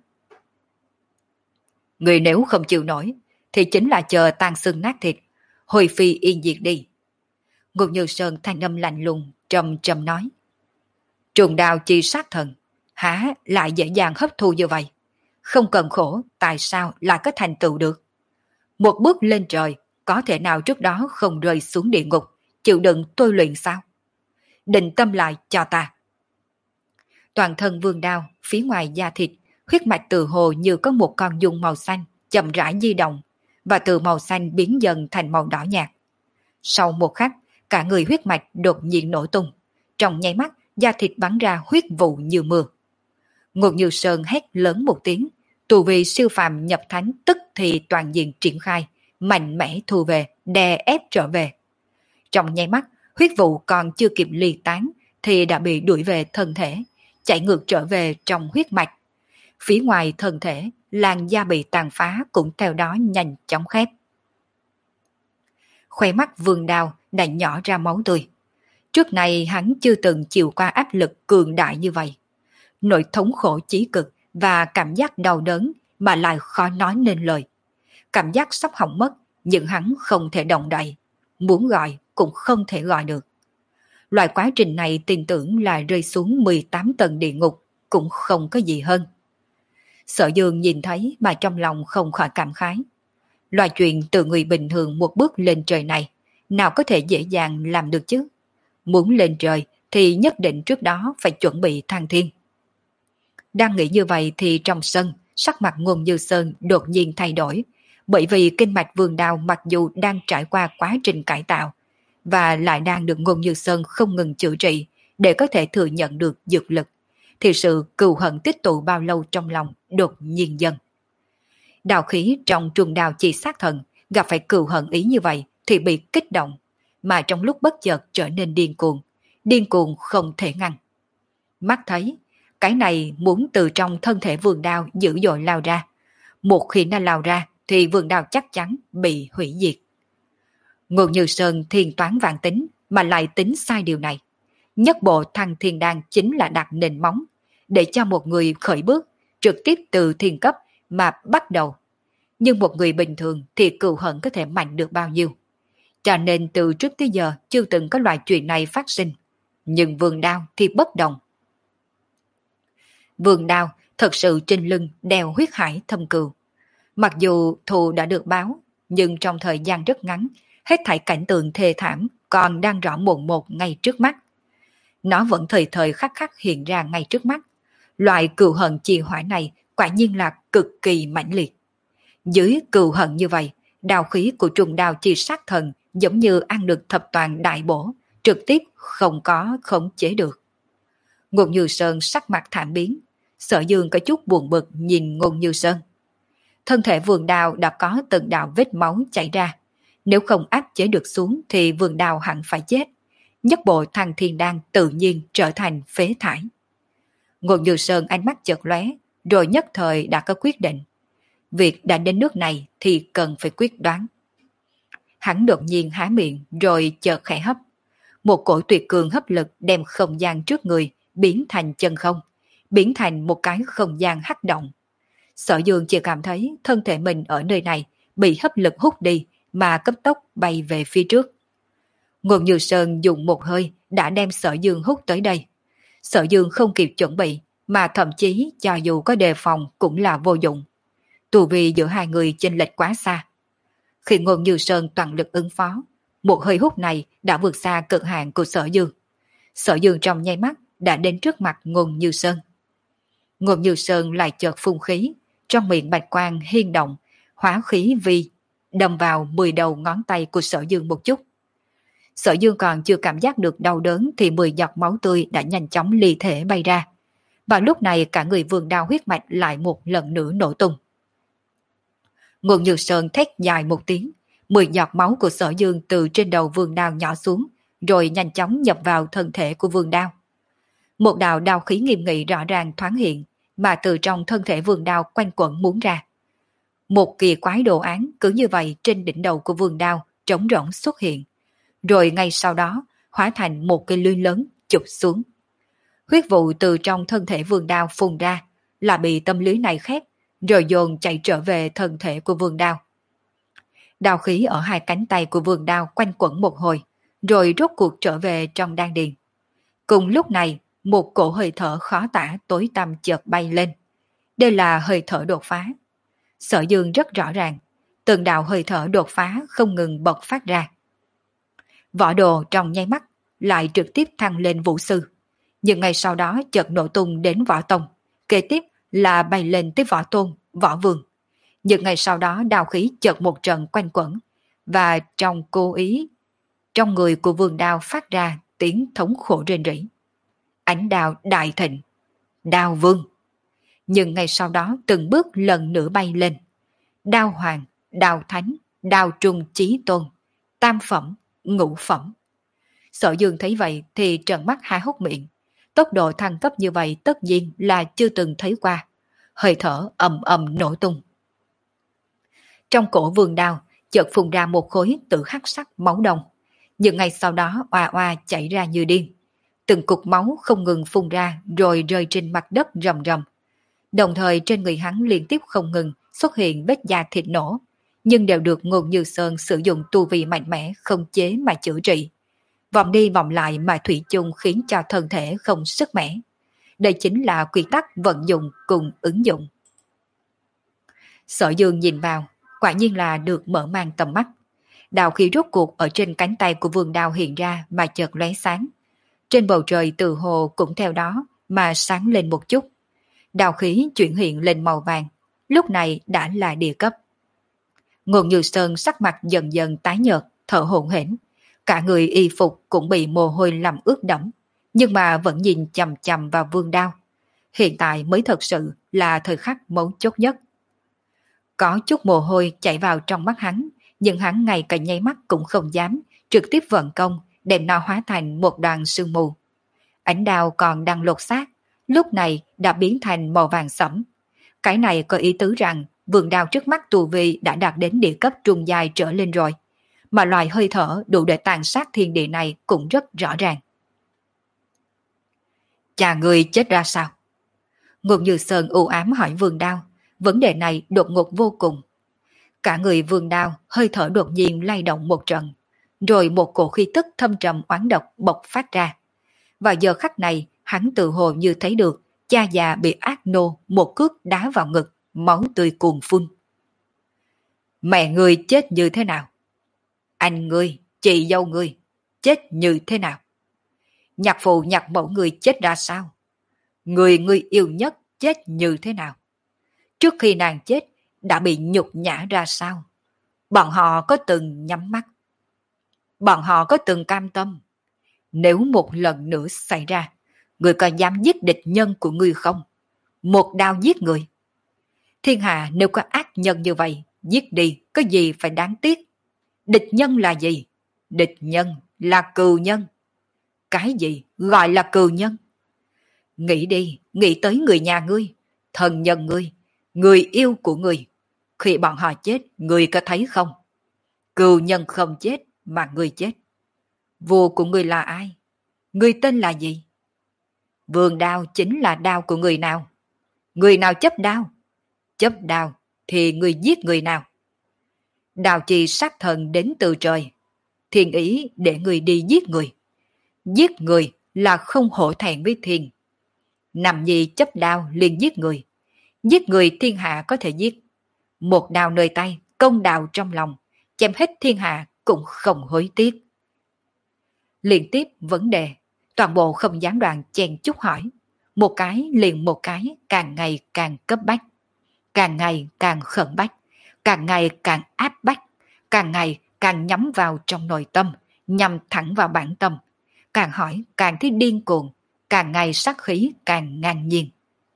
S1: Người nếu không chịu nổi, thì chính là chờ tan xương nát thịt, hồi phi yên diệt đi. Ngôn Như Sơn thanh âm lạnh lùng, trầm trầm nói. Trùng đao chi sát thần, há lại dễ dàng hấp thu như vậy? Không cần khổ, tại sao lại có thành tựu được? Một bước lên trời, có thể nào trước đó không rơi xuống địa ngục, chịu đựng tôi luyện sao? Định tâm lại cho ta. Toàn thân Vương Đao, phía ngoài da thịt, huyết mạch từ hồ như có một con dung màu xanh, chậm rãi di động, và từ màu xanh biến dần thành màu đỏ nhạt. Sau một khắc, cả người huyết mạch đột nhiên nổ tung. Trong nháy mắt, da thịt bắn ra huyết vụ như mưa. Ngôn Như Sơn hét lớn một tiếng, tù vì siêu phàm nhập thánh tức thì toàn diện triển khai, mạnh mẽ thu về, đè ép trở về. Trong nháy mắt, huyết vụ còn chưa kịp ly tán thì đã bị đuổi về thân thể, chạy ngược trở về trong huyết mạch. Phía ngoài thân thể, làn da bị tàn phá cũng theo đó nhanh chóng khép. Khoe mắt Vương Đao đã nhỏ ra máu tươi. Trước này hắn chưa từng chịu qua áp lực cường đại như vậy. Nỗi thống khổ chí cực và cảm giác đau đớn mà lại khó nói nên lời. Cảm giác sắp hỏng mất, nhưng hắn không thể động đậy. Muốn gọi cũng không thể gọi được. Loại quá trình này tin tưởng là rơi xuống mười tám tầng địa ngục, cũng không có gì hơn. Sở Dương nhìn thấy mà trong lòng không khỏi cảm khái. Loại chuyện từ người bình thường một bước lên trời này, nào có thể dễ dàng làm được chứ? Muốn lên trời thì nhất định trước đó phải chuẩn bị thăng thiên. Đang nghĩ như vậy thì trong sân, sắc mặt Ngôn Như Sơn đột nhiên thay đổi. Bởi vì kinh mạch vườn đao mặc dù đang trải qua quá trình cải tạo và lại đang được Ngôn Như Sơn không ngừng chữa trị để có thể thừa nhận được dược lực, thì sự cừu hận tích tụ bao lâu trong lòng đột nhiên dần. Đào khí trong trùng đào chi sát thần gặp phải cừu hận ý như vậy thì bị kích động, mà trong lúc bất chợt trở nên điên cuồng, điên cuồng không thể ngăn. Mắt thấy, cái này muốn từ trong thân thể vườn đao dữ dội lao ra. Một khi nó lao ra thì vườn đao chắc chắn bị hủy diệt. Ngôn Như Sơn thiên toán vạn tính mà lại tính sai điều này. Nhất bộ thăng thiên đan chính là đặt nền móng để cho một người khởi bước trực tiếp từ thiên cấp mà bắt đầu. Nhưng một người bình thường thì cừu hận có thể mạnh được bao nhiêu. Cho nên từ trước tới giờ chưa từng có loại chuyện này phát sinh. Nhưng vườn đao thì bất đồng. Vườn đao thật sự trên lưng đeo huyết hải thâm cừu. Mặc dù thù đã được báo, nhưng trong thời gian rất ngắn, hết thảy cảnh tượng thê thảm còn đang rõ mồn một ngay trước mắt. Nó vẫn thời thời khắc khắc hiện ra ngay trước mắt. Loại cừu hận trì hoãn này quả nhiên là cực kỳ mãnh liệt. Dưới cừu hận như vậy, đào khí của trùng đào chi sát thần giống như ăn được thập toàn đại bổ, trực tiếp không có khống chế được. Ngôn Như Sơn sắc mặt thảm biến, Sở Dương có chút buồn bực nhìn Ngôn Như Sơn. Thân thể vườn đào đã có từng đạo vết máu chảy ra, nếu không áp chế được xuống thì vườn đào hẳn phải chết. Nhất bộ thăng thiên đan tự nhiên trở thành phế thải. Ngôn Như Sơn ánh mắt chợt lóe, rồi nhất thời đã có quyết định. Việc đã đến nước này thì cần phải quyết đoán. Hắn đột nhiên há miệng rồi chợt khẽ hấp. Một cổ tuyệt cường hấp lực đem không gian trước người biến thành chân không, biến thành một cái không gian hắc động. Sở Dương chỉ cảm thấy thân thể mình ở nơi này bị hấp lực hút đi mà cấp tốc bay về phía trước. Ngôn Như Sơn dùng một hơi đã đem Sở Dương hút tới đây. Sở Dương không kịp chuẩn bị, mà thậm chí cho dù có đề phòng cũng là vô dụng. Tu vi giữa hai người chênh lệch quá xa. Khi Ngôn Như Sơn toàn lực ứng phó, một hơi hút này đã vượt xa cực hạn của Sở Dương. Sở Dương trong nháy mắt đã đến trước mặt Ngôn Như Sơn. Ngôn Như Sơn lại chợt phun khí, trong miệng bạch quang hiên động, hóa khí vi, đâm vào mười đầu ngón tay của Sở Dương một chút. Sở Dương còn chưa cảm giác được đau đớn thì mười giọt máu tươi đã nhanh chóng ly thể bay ra. Và lúc này cả người vườn đao huyết mạch lại một lần nữa nổ tung. Ngôn Như Sơn thét dài một tiếng, mười giọt máu của Sở Dương từ trên đầu vườn đao nhỏ xuống, rồi nhanh chóng nhập vào thân thể của vườn đao. Một đạo đao khí nghiêm nghị rõ ràng thoáng hiện, mà từ trong thân thể vườn đao quanh quẩn muốn ra. Một kỳ quái đồ án cứ như vậy trên đỉnh đầu của vườn đao trống rỗng xuất hiện, rồi ngay sau đó hóa thành một cây lưới lớn chụp xuống. Huyết vụ từ trong thân thể vườn đao phun ra, là bị tâm lưới này khép, rồi dồn chạy trở về thân thể của vườn đao. Đao khí ở hai cánh tay của vườn đao quanh quẩn một hồi, rồi rốt cuộc trở về trong đan điền. Cùng lúc này, một cổ hơi thở khó tả tối tăm chợt bay lên. Đây là hơi thở đột phá. Sở Dương rất rõ ràng, từng đạo hơi thở đột phá không ngừng bộc phát ra. Võ đồ trong nháy mắt lại trực tiếp thăng lên vũ sư, nhưng ngay sau đó chợt nổ tung đến võ tông, kế tiếp là bay lên tới võ tôn, võ vương. Nhưng ngay sau đó đao khí chợt một trận quanh quẩn, và trong cố ý, trong người của vườn đao phát ra tiếng thống khổ rên rỉ. Ánh đao đại thịnh, đao vương. Nhưng ngay sau đó từng bước lần nữa bay lên. Đao hoàng, đao thánh, đao trung chí tôn, tam phẩm, ngũ phẩm. Sở Dương thấy vậy thì trợn mắt há hốc miệng. Tốc độ thăng cấp như vậy tất nhiên là chưa từng thấy qua. Hơi thở ầm ầm nổ tung. Trong cổ vườn đao chợt phun ra một khối tự hắc sắc máu đông, nhưng ngay sau đó oà oà chảy ra như điên. Từng cục máu không ngừng phun ra rồi rơi trên mặt đất rầm rầm. Đồng thời trên người hắn liên tiếp không ngừng xuất hiện vết da thịt nổ, nhưng đều được Ngôn Như Sơn sử dụng tu vi mạnh mẽ không chế mà chữa trị. Vòng đi vòng lại mà thủy chung khiến cho thân thể không sức mẻ. Đây chính là quy tắc vận dụng cùng ứng dụng. Sở Dương nhìn vào, quả nhiên là được mở mang tầm mắt. Đào khí rốt cuộc ở trên cánh tay của vườn đao hiện ra mà chợt lóe sáng. Trên bầu trời từ hồ cũng theo đó mà sáng lên một chút. Đào khí chuyển hiện lên màu vàng, lúc này đã là địa cấp. Ngôn Như Sơn sắc mặt dần dần tái nhợt, thở hổn hển, cả người y phục cũng bị mồ hôi làm ướt đẫm, nhưng mà vẫn nhìn chằm chằm vào Vương Đao. Hiện tại mới thật sự là thời khắc mấu chốt nhất. Có chút mồ hôi chảy vào trong mắt hắn, nhưng hắn ngay cả nháy mắt cũng không dám, trực tiếp vận công, đem nó hóa thành một đoàn sương mù. Ánh đao còn đang lột xác, lúc này đã biến thành màu vàng sẫm. Cái này có ý tứ rằng vườn đao trước mắt tu vi đã đạt đến địa cấp trung giai trở lên rồi, mà loài hơi thở đủ để tàn sát thiên địa này cũng rất rõ ràng. Cha người chết ra sao? Ngôn Như Sơn u ám hỏi Vương Đao, vấn đề này đột ngột vô cùng. Cả người Vương Đao hơi thở đột nhiên lay động một trận, rồi một cổ khí tức thâm trầm oán độc bộc phát ra. Vào giờ khắc này, hắn tự hồ như thấy được cha già bị ác nô một cước đá vào ngực, máu tươi cuồn phun. Mẹ ngươi chết như thế nào? Anh ngươi, chị dâu ngươi, chết như thế nào? Nhạc phụ nhạc mẫu ngươi chết ra sao? Người ngươi yêu nhất chết như thế nào? Trước khi nàng chết, đã bị nhục nhã ra sao? Bọn họ có từng nhắm mắt? Bọn họ có từng cam tâm? Nếu một lần nữa xảy ra, người có dám giết địch nhân của ngươi không? Một đao giết người. Thiên hạ nếu có ác nhân như vậy, giết đi, có gì phải đáng tiếc? Địch nhân là gì? Địch nhân là cừu nhân. Cái gì gọi là cừu nhân? Nghĩ đi, nghĩ tới người nhà ngươi, thân nhân ngươi, người yêu của ngươi. Khi bọn họ chết, ngươi có thấy không? Cừu nhân không chết mà ngươi chết. Vua của ngươi là ai? Ngươi tên là gì? Vương đao chính là đao của người nào? Người nào chấp đao? Chấp đao thì người giết người nào? Đào trì sát thần đến từ trời. Thiên ý để người đi giết người. Giết người là không hổ thẹn với thiên. Nằm nhi chấp đao liền giết người. Giết người thiên hạ có thể giết. Một đao nơi tay, công đạo trong lòng, chém hết thiên hạ cũng không hối tiếc. Liên tiếp vấn đề, toàn bộ không gián đoạn chen chúc hỏi. Một cái liền một cái, càng ngày càng cấp bách. Càng ngày càng khẩn bách, càng ngày càng áp bách, càng ngày càng nhắm vào trong nội tâm, nhằm thẳng vào bản tâm. Càng hỏi càng thấy điên cuồng, càng ngày sát khí càng ngang nhiên.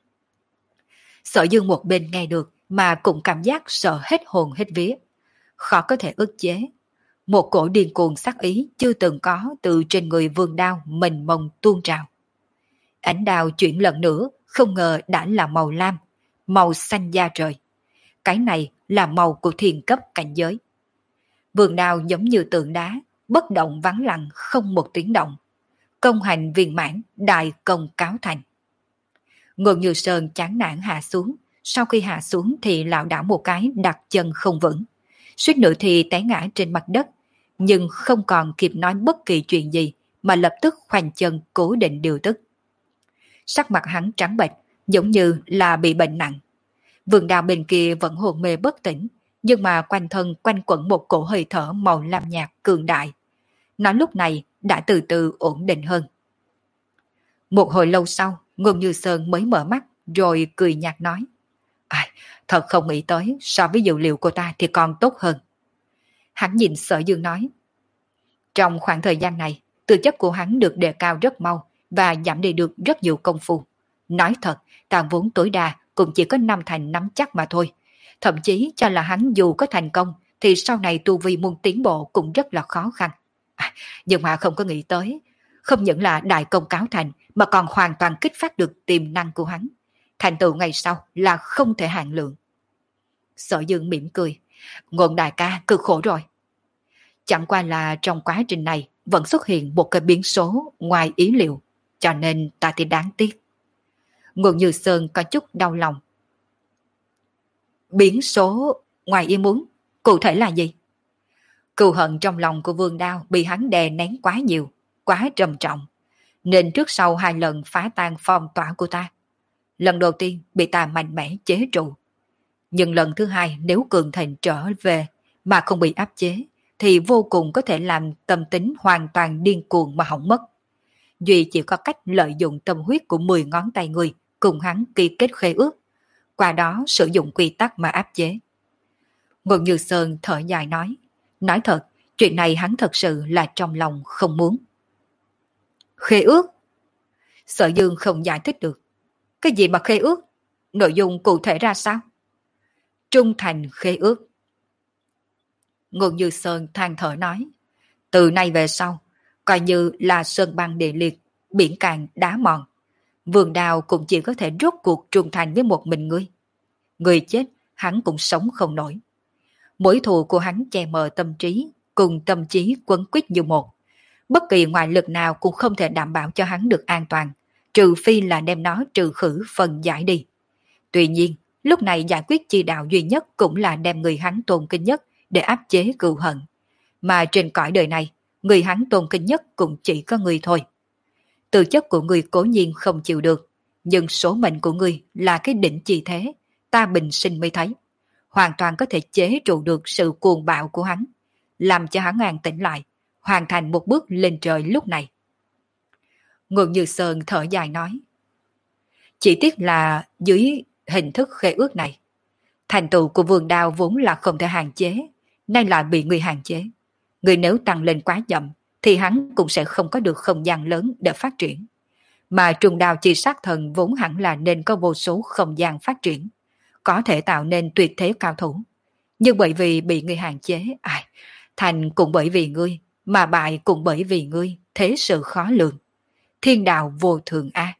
S1: Sở Dương một bên nghe được mà cũng cảm giác sợ hết hồn hết vía. Khó có thể ức chế. Một cổ điên cuồng sát ý chưa từng có từ trên người Vương Đao mình mông tuôn trào. Ánh đao chuyển lần nữa, không ngờ đã là màu lam, màu xanh da trời. Cái này là màu của thiền cấp cảnh giới. Vương đao giống như tượng đá, bất động vắng lặng không một tiếng động. Công hành viên mãn, đại công cáo thành. Ngôn Như Sơn chán nản hạ xuống, sau khi hạ xuống thì lảo đảo một cái đặt chân không vững. Suýt nữa thì té ngã trên mặt đất, nhưng không còn kịp nói bất kỳ chuyện gì mà lập tức khoanh chân cố định điều tức. Sắc mặt hắn trắng bệch, giống như là bị bệnh nặng. Vương đao bên kia vẫn hồn mê bất tỉnh, nhưng mà quanh thân quanh quẩn một cổ hơi thở màu lam nhạt cường đại. Nó lúc này đã từ từ ổn định hơn. Một hồi lâu sau, Ngôn Như Sơn mới mở mắt rồi cười nhạt nói. À, thật không nghĩ tới, so với dữ liệu của ta thì còn tốt hơn. Hắn nhìn Sở Dương nói. Trong khoảng thời gian này, tư chất của hắn được đề cao rất mau và giảm đi được rất nhiều công phu. Nói thật, tàn vốn tối đa cũng chỉ có năm thành nắm chắc mà thôi. Thậm chí cho là hắn dù có thành công thì sau này tu vi muốn tiến bộ cũng rất là khó khăn. À, nhưng mà không có nghĩ tới, không những là đại công cáo thành mà còn hoàn toàn kích phát được tiềm năng của hắn. Thành tựu ngày sau là không thể hạn lượng. Sở Dương mỉm cười. Ngôn đại ca cực khổ rồi. Chẳng qua là trong quá trình này vẫn xuất hiện một cái biến số ngoài ý liệu, cho nên ta thì đáng tiếc. Ngôn Như Sơn có chút đau lòng. Biến số ngoài ý muốn, cụ thể là gì? Cừu hận trong lòng của Vương Đao bị hắn đè nén quá nhiều, quá trầm trọng, nên trước sau hai lần phá tan phong tỏa của ta. Lần đầu tiên bị ta mạnh mẽ chế trụ. Nhưng lần thứ hai nếu cường thịnh trở về mà không bị áp chế, thì vô cùng có thể làm tâm tính hoàn toàn điên cuồng mà hỏng mất. Duy chỉ có cách lợi dụng tâm huyết của mười ngón tay người cùng hắn ký kết khế ước, qua đó sử dụng quy tắc mà áp chế. Ngôn Như Sơn thở dài nói. Nói thật, chuyện này hắn thật sự là trong lòng không muốn. Khế ước? Sở Dương không giải thích được. Cái gì mà khế ước? Nội dung cụ thể ra sao? Trung thành khế ước. Ngôn Như Sơn than thở nói. Từ nay về sau, coi như là sơn băng địa liệt, biển cạn đá mòn. Vườn đào cũng chỉ có thể rốt cuộc trung thành với một mình ngươi. Người chết, hắn cũng sống không nổi. Mỗi thù của hắn che mờ tâm trí, cùng tâm trí quấn quýt như một. Bất kỳ ngoại lực nào cũng không thể đảm bảo cho hắn được an toàn, trừ phi là đem nó trừ khử phần giải đi. Tuy nhiên, lúc này giải quyết chi đạo duy nhất cũng là đem người hắn tôn kính nhất để áp chế cừu hận. Mà trên cõi đời này, người hắn tôn kính nhất cũng chỉ có người thôi. Tư chất của người cố nhiên không chịu được, nhưng số mệnh của người là cái đỉnh chi thế, ta bình sinh mới thấy. Hoàn toàn có thể chế trụ được sự cuồng bạo của hắn, làm cho hắn an tĩnh lại, hoàn thành một bước lên trời lúc này. Ngôn Như Sơn thở dài nói. Chỉ tiếc là dưới hình thức khế ước này, thành tựu của vườn đao vốn là không thể hạn chế, nay lại bị người hạn chế. Người nếu tăng lên quá chậm, thì hắn cũng sẽ không có được không gian lớn để phát triển. Mà trùng đao chi sát thần vốn hẳn là nên có vô số không gian phát triển, có thể tạo nên tuyệt thế cao thủ. Nhưng bởi vì bị người hạn chế, ai, thành cũng bởi vì ngươi, mà bại cũng bởi vì ngươi, thế sự khó lường. Thiên đạo vô thường a.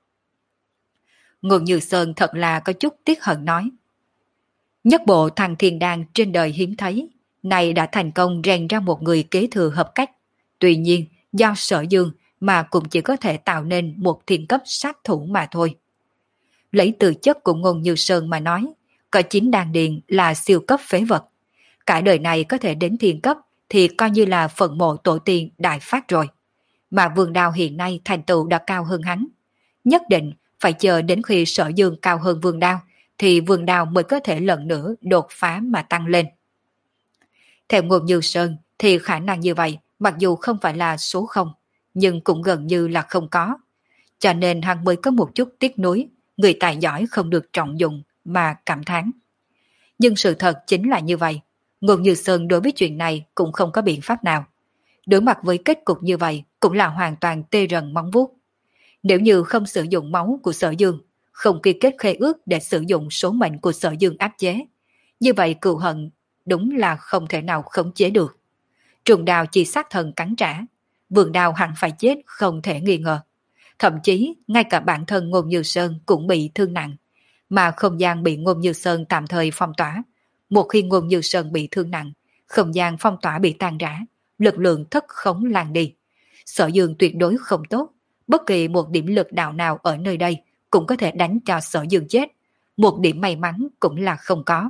S1: Ngôn Như Sơn thật là có chút tiếc hận nói. Nhất bộ thằng thiên đan trên đời hiếm thấy, này đã thành công rèn ra một người kế thừa hợp cách. Tuy nhiên, do Sở Dương mà cũng chỉ có thể tạo nên một thiên cấp sát thủ mà thôi. Lấy từ chất của Ngôn Như Sơn mà nói, có chín đan điền là siêu cấp phế vật. Cả đời này có thể đến thiên cấp thì coi như là phần mộ tổ tiên đại phát rồi. Mà Vườn Đao hiện nay thành tựu đã cao hơn hắn. Nhất định phải chờ đến khi Sở Dương cao hơn Vườn Đao thì Vườn Đao mới có thể lần nữa đột phá mà tăng lên. Theo Ngôn Như Sơn thì khả năng như vậy mặc dù không phải là số không, nhưng cũng gần như là không có. Cho nên hắn mới có một chút tiếc nuối, người tài giỏi không được trọng dụng mà cảm thán. Nhưng sự thật chính là như vậy. Ngôn Như Sơn đối với chuyện này cũng không có biện pháp nào. Đối mặt với kết cục như vậy cũng là hoàn toàn tê rần móng vuốt. Nếu như không sử dụng máu của Sở Dương, không ký kết khế ước để sử dụng số mệnh của Sở Dương áp chế, như vậy cừu hận đúng là không thể nào khống chế được. Trùng đao chỉ sát thần cắn trả, Vườn Đao hẳn phải chết không thể nghi ngờ. Thậm chí ngay cả bản thân Ngôn Như Sơn cũng bị thương nặng, mà không gian bị Ngôn Như Sơn tạm thời phong tỏa. Một khi Ngôn Như Sơn bị thương nặng, không gian phong tỏa bị tan rã, lực lượng thất khống lan đi. Sở Dương tuyệt đối không tốt, bất kỳ một điểm lực đạo nào ở nơi đây cũng có thể đánh cho Sở Dương chết, một điểm may mắn cũng là không có.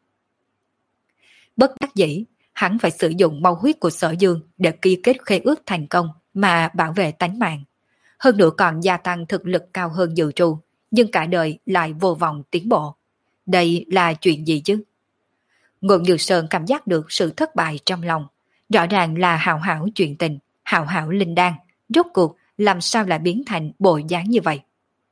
S1: Bất đắc dĩ, hắn phải sử dụng máu huyết của Sở Dương để ký kết khế ước thành công mà bảo vệ tánh mạng. Hơn nữa còn gia tăng thực lực cao hơn dự trù, nhưng cả đời lại vô vọng tiến bộ. Đây là chuyện gì chứ? Ngôn Như Sơn cảm giác được sự thất bại trong lòng. Rõ ràng là hảo hảo chuyện tình, hảo hảo linh đan, rốt cuộc làm sao lại biến thành bộ dáng như vậy?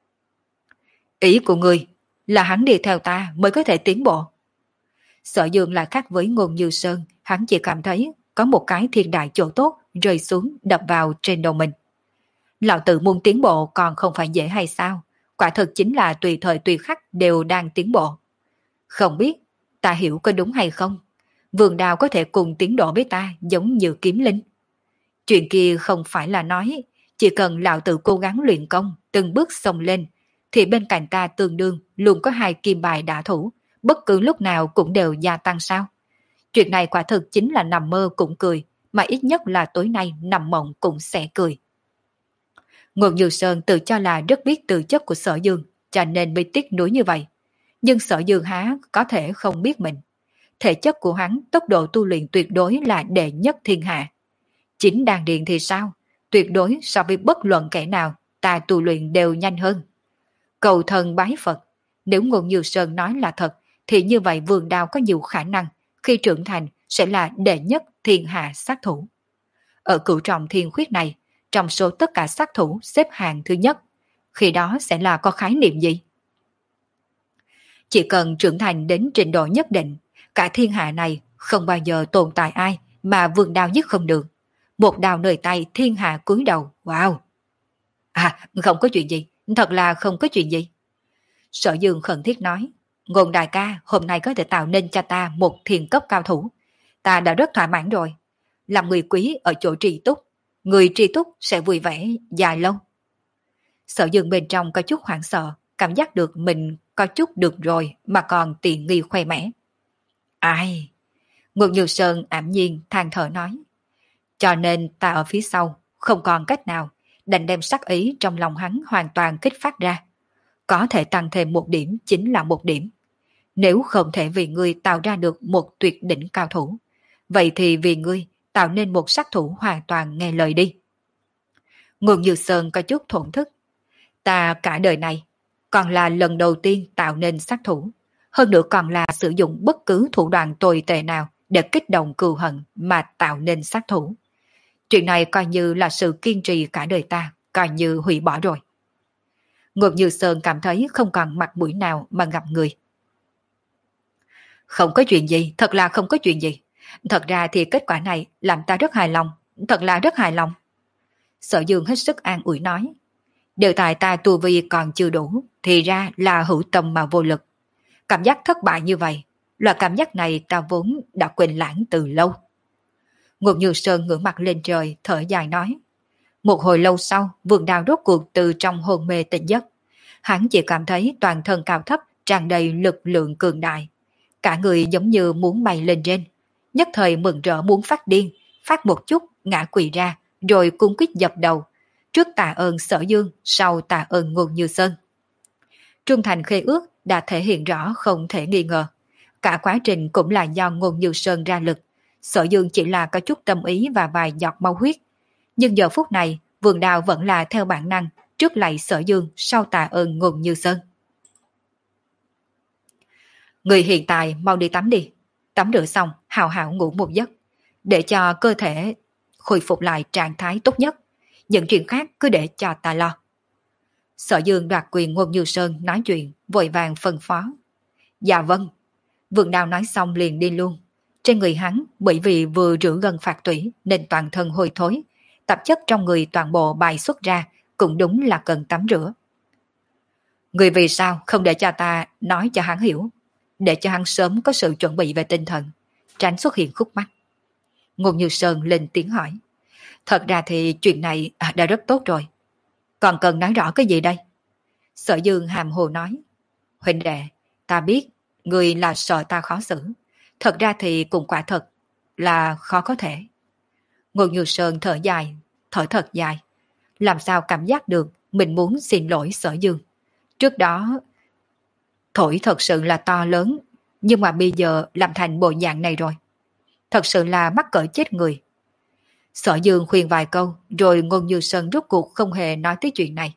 S1: Ý của ngươi là hắn đi theo ta mới có thể tiến bộ. Sở Dương là khác với Ngôn Như Sơn, hắn chỉ cảm thấy có một cái thiên đại chỗ tốt rơi xuống đập vào trên đầu mình. Lão tự muốn tiến bộ còn không phải dễ hay sao? Quả thực chính là tùy thời tùy khắc đều đang tiến bộ. Không biết ta hiểu có đúng hay không? Vườn Đao có thể cùng tiến độ với ta giống như kiếm linh. Chuyện kia không phải là nói chỉ cần lão tự cố gắng luyện công từng bước xông lên thì bên cạnh ta tương đương luôn có hai kim bài đả thủ, bất cứ lúc nào cũng đều gia tăng sao? Chuyện này quả thực chính là nằm mơ cũng cười, mà ít nhất là tối nay nằm mộng cũng sẽ cười. Ngôn Như Sơn tự cho là rất biết tư chất của Sở Dương, cho nên mới tiếc nuối như vậy. Nhưng Sở Dương há có thể không biết mình. Thể chất của hắn, tốc độ tu luyện tuyệt đối là đệ nhất thiên hạ. Chính đan điền thì sao? Tuyệt đối so với bất luận kẻ nào, ta tu luyện đều nhanh hơn. Cầu thần bái Phật, nếu Ngôn Như Sơn nói là thật, thì như vậy Vườn Đao có nhiều khả năng khi trưởng thành sẽ là đệ nhất thiên hạ sát thủ. Ở cửu trọng thiên khuyết này, trong số tất cả sát thủ xếp hạng thứ nhất, khi đó sẽ là có khái niệm gì? Chỉ cần trưởng thành đến trình độ nhất định, Cả thiên hạ này không bao giờ tồn tại ai mà vườn đao giết không được. Một đao nơi tay thiên hạ cúi đầu. Wow! À, không có chuyện gì. Thật là không có chuyện gì. Sở Dương khẩn thiết nói. Ngôn đại ca hôm nay có thể tạo nên cho ta một thiền cấp cao thủ. Ta đã rất thỏa mãn rồi. Làm người quý ở chỗ trì túc. Người trì túc sẽ vui vẻ dài lâu. Sở Dương bên trong có chút hoảng sợ. Cảm giác được mình có chút được rồi mà còn tiện nghi khoe mẽ. Ai? Ngôn Như Sơn ảm nhiên than thở nói. Cho nên ta ở phía sau, không còn cách nào, đành đem sắc ý trong lòng hắn hoàn toàn kích phát ra. Có thể tăng thêm một điểm chính là một điểm. Nếu không thể vì ngươi tạo ra được một tuyệt đỉnh cao thủ, vậy thì vì ngươi tạo nên một sát thủ hoàn toàn nghe lời đi. Ngôn Như Sơn có chút thổn thức. Ta cả đời này, còn là lần đầu tiên tạo nên sát thủ. Hơn nữa còn là sử dụng bất cứ thủ đoạn tồi tệ nào để kích động cừu hận mà tạo nên sát thủ. Chuyện này coi như là sự kiên trì cả đời ta, coi như hủy bỏ rồi. Ngôn Như Sơn cảm thấy không còn mặt mũi nào mà gặp người. Không có chuyện gì, thật là không có chuyện gì. Thật ra thì kết quả này làm ta rất hài lòng, thật là rất hài lòng. Sở Dương hết sức an ủi nói. Đều tại ta tu vi còn chưa đủ, thì ra là hữu tâm mà vô lực. Cảm giác thất bại như vậy, loại cảm giác này ta vốn đã quên lãng từ lâu. Ngôn Như Sơn ngửa mặt lên trời, thở dài nói. Một hồi lâu sau, Vườn Đao rốt cuộc từ trong hôn mê tỉnh giấc. Hắn chỉ cảm thấy toàn thân cao thấp tràn đầy lực lượng cường đại. Cả người giống như muốn bay lên trên. Nhất thời mừng rỡ muốn phát điên, phát một chút, ngã quỳ ra, rồi cung quýt dập đầu. Trước tạ ơn Sở Dương, sau tạ ơn Ngôn Như Sơn. Trung thành khê ước đã thể hiện rõ không thể nghi ngờ. Cả quá trình cũng là do Ngôn Như Sơn ra lực. Sở Dương chỉ là có chút tâm ý và vài giọt máu huyết. Nhưng giờ phút này, Vườn Đao vẫn là theo bản năng, trước lạy Sở Dương, sau tạ ơn Ngôn Như Sơn. Người hiện tại mau đi tắm đi. Tắm rửa xong, hào hảo ngủ một giấc. Để cho cơ thể khôi phục lại trạng thái tốt nhất. Những chuyện khác cứ để cho ta lo. Sở Dương đoạt quyền Ngôn Như Sơn nói chuyện, vội vàng phân phó. Dạ vâng. Vườn Đao nói xong liền đi luôn. Trên người hắn, bởi vì vừa rửa gần phạt tủy nên toàn thân hôi thối. Tạp chất trong người toàn bộ bài xuất ra, cũng đúng là cần tắm rửa. Người vì sao không để cho ta nói cho hắn hiểu, để cho hắn sớm có sự chuẩn bị về tinh thần, tránh xuất hiện khúc mắc. Ngôn Như Sơn lên tiếng hỏi. Thật ra thì chuyện này đã rất tốt rồi. Còn cần nói rõ cái gì đây? Sở Dương hàm hồ nói. Huynh đệ, ta biết, người là sợ ta khó xử. Thật ra thì cũng quả thật là khó có thể. Ngôn Như Sơn thở dài, thở thật dài. Làm sao cảm giác được mình muốn xin lỗi Sở Dương. Trước đó, thổi thật sự là to lớn, nhưng mà bây giờ làm thành bộ dạng này rồi. Thật sự là mắc cỡ chết người. Sở Dương khuyên vài câu, rồi Ngôn Như Sơn rốt cuộc không hề nói tới chuyện này.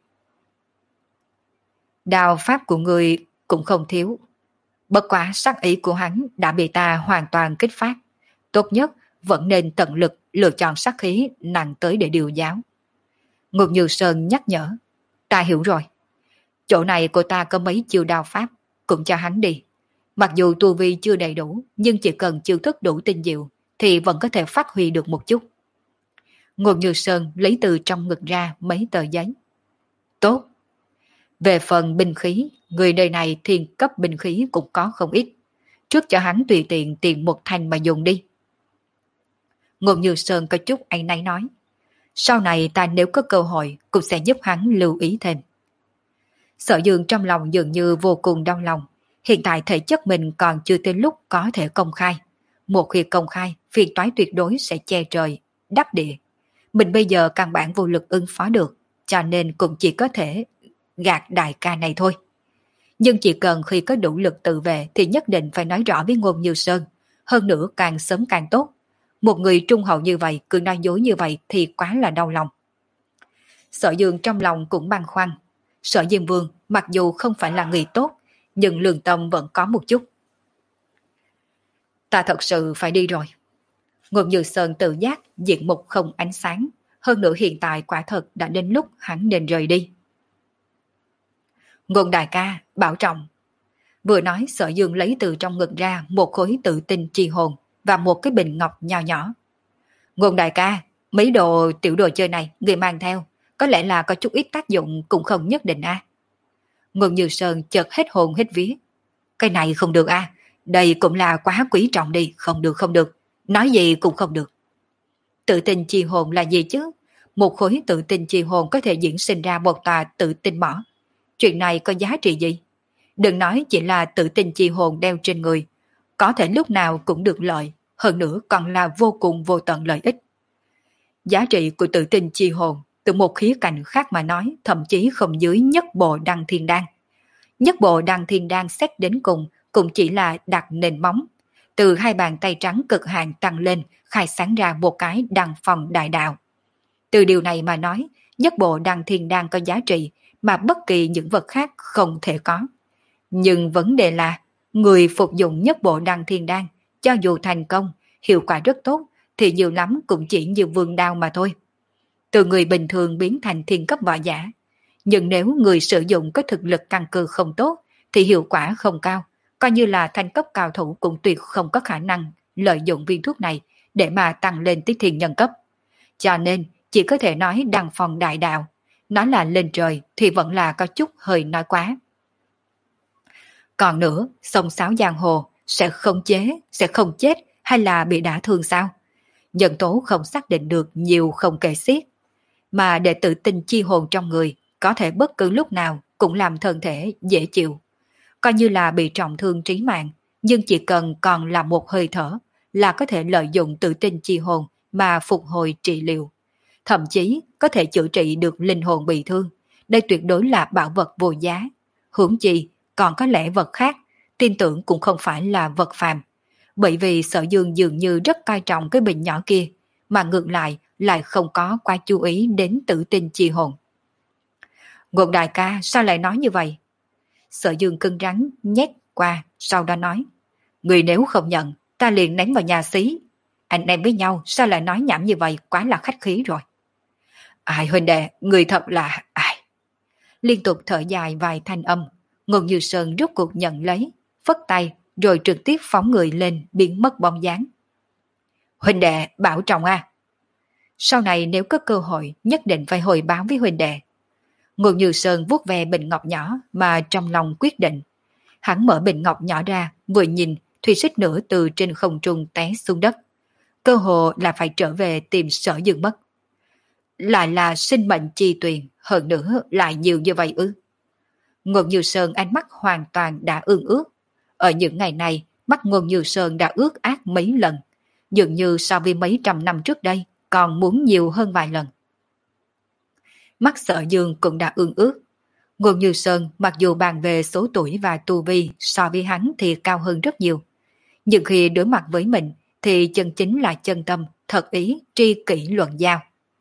S1: Đao pháp của người cũng không thiếu. Bất quá sắc ý của hắn đã bị ta hoàn toàn kích phát. Tốt nhất vẫn nên tận lực lựa chọn sát khí nặng tới để điều giáo. Ngôn Như Sơn nhắc nhở. Ta hiểu rồi. Chỗ này của ta có mấy chiêu đao pháp, cũng cho hắn đi. Mặc dù tu vi chưa đầy đủ, nhưng chỉ cần chiêu thức đủ tinh diệu, thì vẫn có thể phát huy được một chút. Ngôn Như Sơn lấy từ trong ngực ra mấy tờ giấy. Tốt. Về phần binh khí, người nơi này thiên cấp binh khí cũng có không ít. Trước cho hắn tùy tiện tìm một thanh mà dùng đi. Ngôn Như Sơn có chút áy náy nói. Sau này ta nếu có cơ hội cũng sẽ giúp hắn lưu ý thêm. Sở Dương trong lòng dường như vô cùng đau lòng. Hiện tại thể chất mình còn chưa tới lúc có thể công khai. Một khi công khai, phiền toái tuyệt đối sẽ che trời, đắp địa. Mình bây giờ căn bản vô lực ứng phó được, cho nên cũng chỉ có thể gạt đại ca này thôi. Nhưng chỉ cần khi có đủ lực tự vệ thì nhất định phải nói rõ với Ngôn Như Sơn. Hơn nữa càng sớm càng tốt. Một người trung hậu như vậy, cứ nói dối như vậy thì quá là đau lòng. Sở Dương trong lòng cũng băn khoăn. Sở Diêm Vương mặc dù không phải là người tốt, nhưng lương tâm vẫn có một chút. Ta thật sự phải đi rồi. Ngôn Như Sơn tự giác diện mục không ánh sáng. Hơn nữa hiện tại quả thật đã đến lúc hắn nên rời đi. Ngôn đại ca, bảo trọng. Vừa nói Sở Dương lấy từ trong ngực ra một khối tự tinh chi hồn và một cái bình ngọc nho nhỏ. Ngôn đại ca, mấy đồ tiểu đồ chơi này người mang theo, có lẽ là có chút ít tác dụng cũng không nhất định a. À. Ngôn Như Sơn chợt hết hồn hết vía. Cái này không được a, à. Đây cũng là quá quý trọng đi, không được không được, nói gì cũng không được. Tự tinh chi hồn là gì chứ? Một khối tự tinh chi hồn có thể diễn sinh ra một tòa tự tinh mỏ. Chuyện này có giá trị gì? Đừng nói chỉ là tự tinh chi hồn đeo trên người, có thể lúc nào cũng được lợi, hơn nữa còn là vô cùng vô tận lợi ích. Giá trị của tự tinh chi hồn từ một khía cạnh khác mà nói thậm chí không dưới nhất bộ đăng thiên đan. Nhất bộ đăng thiên đan xét đến cùng cũng chỉ là đặt nền móng, từ hai bàn tay trắng cực hạn tăng lên khai sáng ra một cái đăng phong đại đạo. Từ điều này mà nói, nhất bộ đăng thiên đan có giá trị mà bất kỳ những vật khác không thể có. Nhưng vấn đề là, người phục dụng nhất bộ đăng thiên đan, cho dù thành công, hiệu quả rất tốt, thì nhiều lắm cũng chỉ như vương đao mà thôi. Từ người bình thường biến thành thiên cấp võ giả. Nhưng nếu người sử dụng có thực lực căn cơ không tốt, thì hiệu quả không cao, coi như là thành cấp cao thủ cũng tuyệt không có khả năng lợi dụng viên thuốc này để mà tăng lên tới thiên nhân cấp. Cho nên, chỉ có thể nói đăng phong đại đạo, nói là lên trời thì vẫn là có chút hơi nói quá. Còn nữa, sông sáo giang hồ sẽ không chế, sẽ không chết hay là bị đả thương sao? Nhân tố không xác định được nhiều không kể xiết, mà để tự tin chi hồn trong người có thể bất cứ lúc nào cũng làm thân thể dễ chịu. Coi như là bị trọng thương trí mạng, nhưng chỉ cần còn là một hơi thở là có thể lợi dụng tự tin chi hồn mà phục hồi trị liệu. Thậm chí có thể chữa trị được linh hồn bị thương. Đây tuyệt đối là bảo vật vô giá. Huống chi còn có lẽ vật khác, tin tưởng cũng không phải là vật phàm. Bởi vì Sở Dương dường như rất coi trọng cái bình nhỏ kia, mà ngược lại lại không có quá chú ý đến tự tin chi hồn. Ngôn đại ca sao lại nói như vậy? Sở Dương cưng rắn nhét qua, sau đó nói, người nếu không nhận, ta liền ném vào nhà xí. Anh em với nhau sao lại nói nhảm như vậy, quá là khách khí rồi. Ai huynh đệ, người thật là ai? Liên tục thở dài vài thanh âm, Ngôn Như Sơn rút cuộc nhận lấy, phất tay rồi trực tiếp phóng người lên biến mất bóng dáng. Huynh đệ bảo trọng a. Sau này nếu có cơ hội nhất định phải hồi báo với huynh đệ. Ngôn Như Sơn vuốt ve bình ngọc nhỏ mà trong lòng quyết định. Hắn mở bình ngọc nhỏ ra, vừa nhìn thủy xích nữa từ trên không trung té xuống đất. Cơ hồ là phải trở về tìm Sở Dương mất. Lại là sinh mệnh chi tuyền, hơn nữa lại nhiều như vậy ư? Ngôn Như Sơn ánh mắt hoàn toàn đã ương ướt. Ở những ngày này, mắt Ngôn Như Sơn đã ướt át mấy lần, dường như so với mấy trăm năm trước đây còn muốn nhiều hơn vài lần. Mắt Sở Dương cũng đã ương ướt. Ngôn Như Sơn mặc dù bàn về số tuổi và tu vi so với hắn thì cao hơn rất nhiều. Nhưng khi đối mặt với mình thì chân chính là chân tâm, thật ý, tri kỷ luận giao.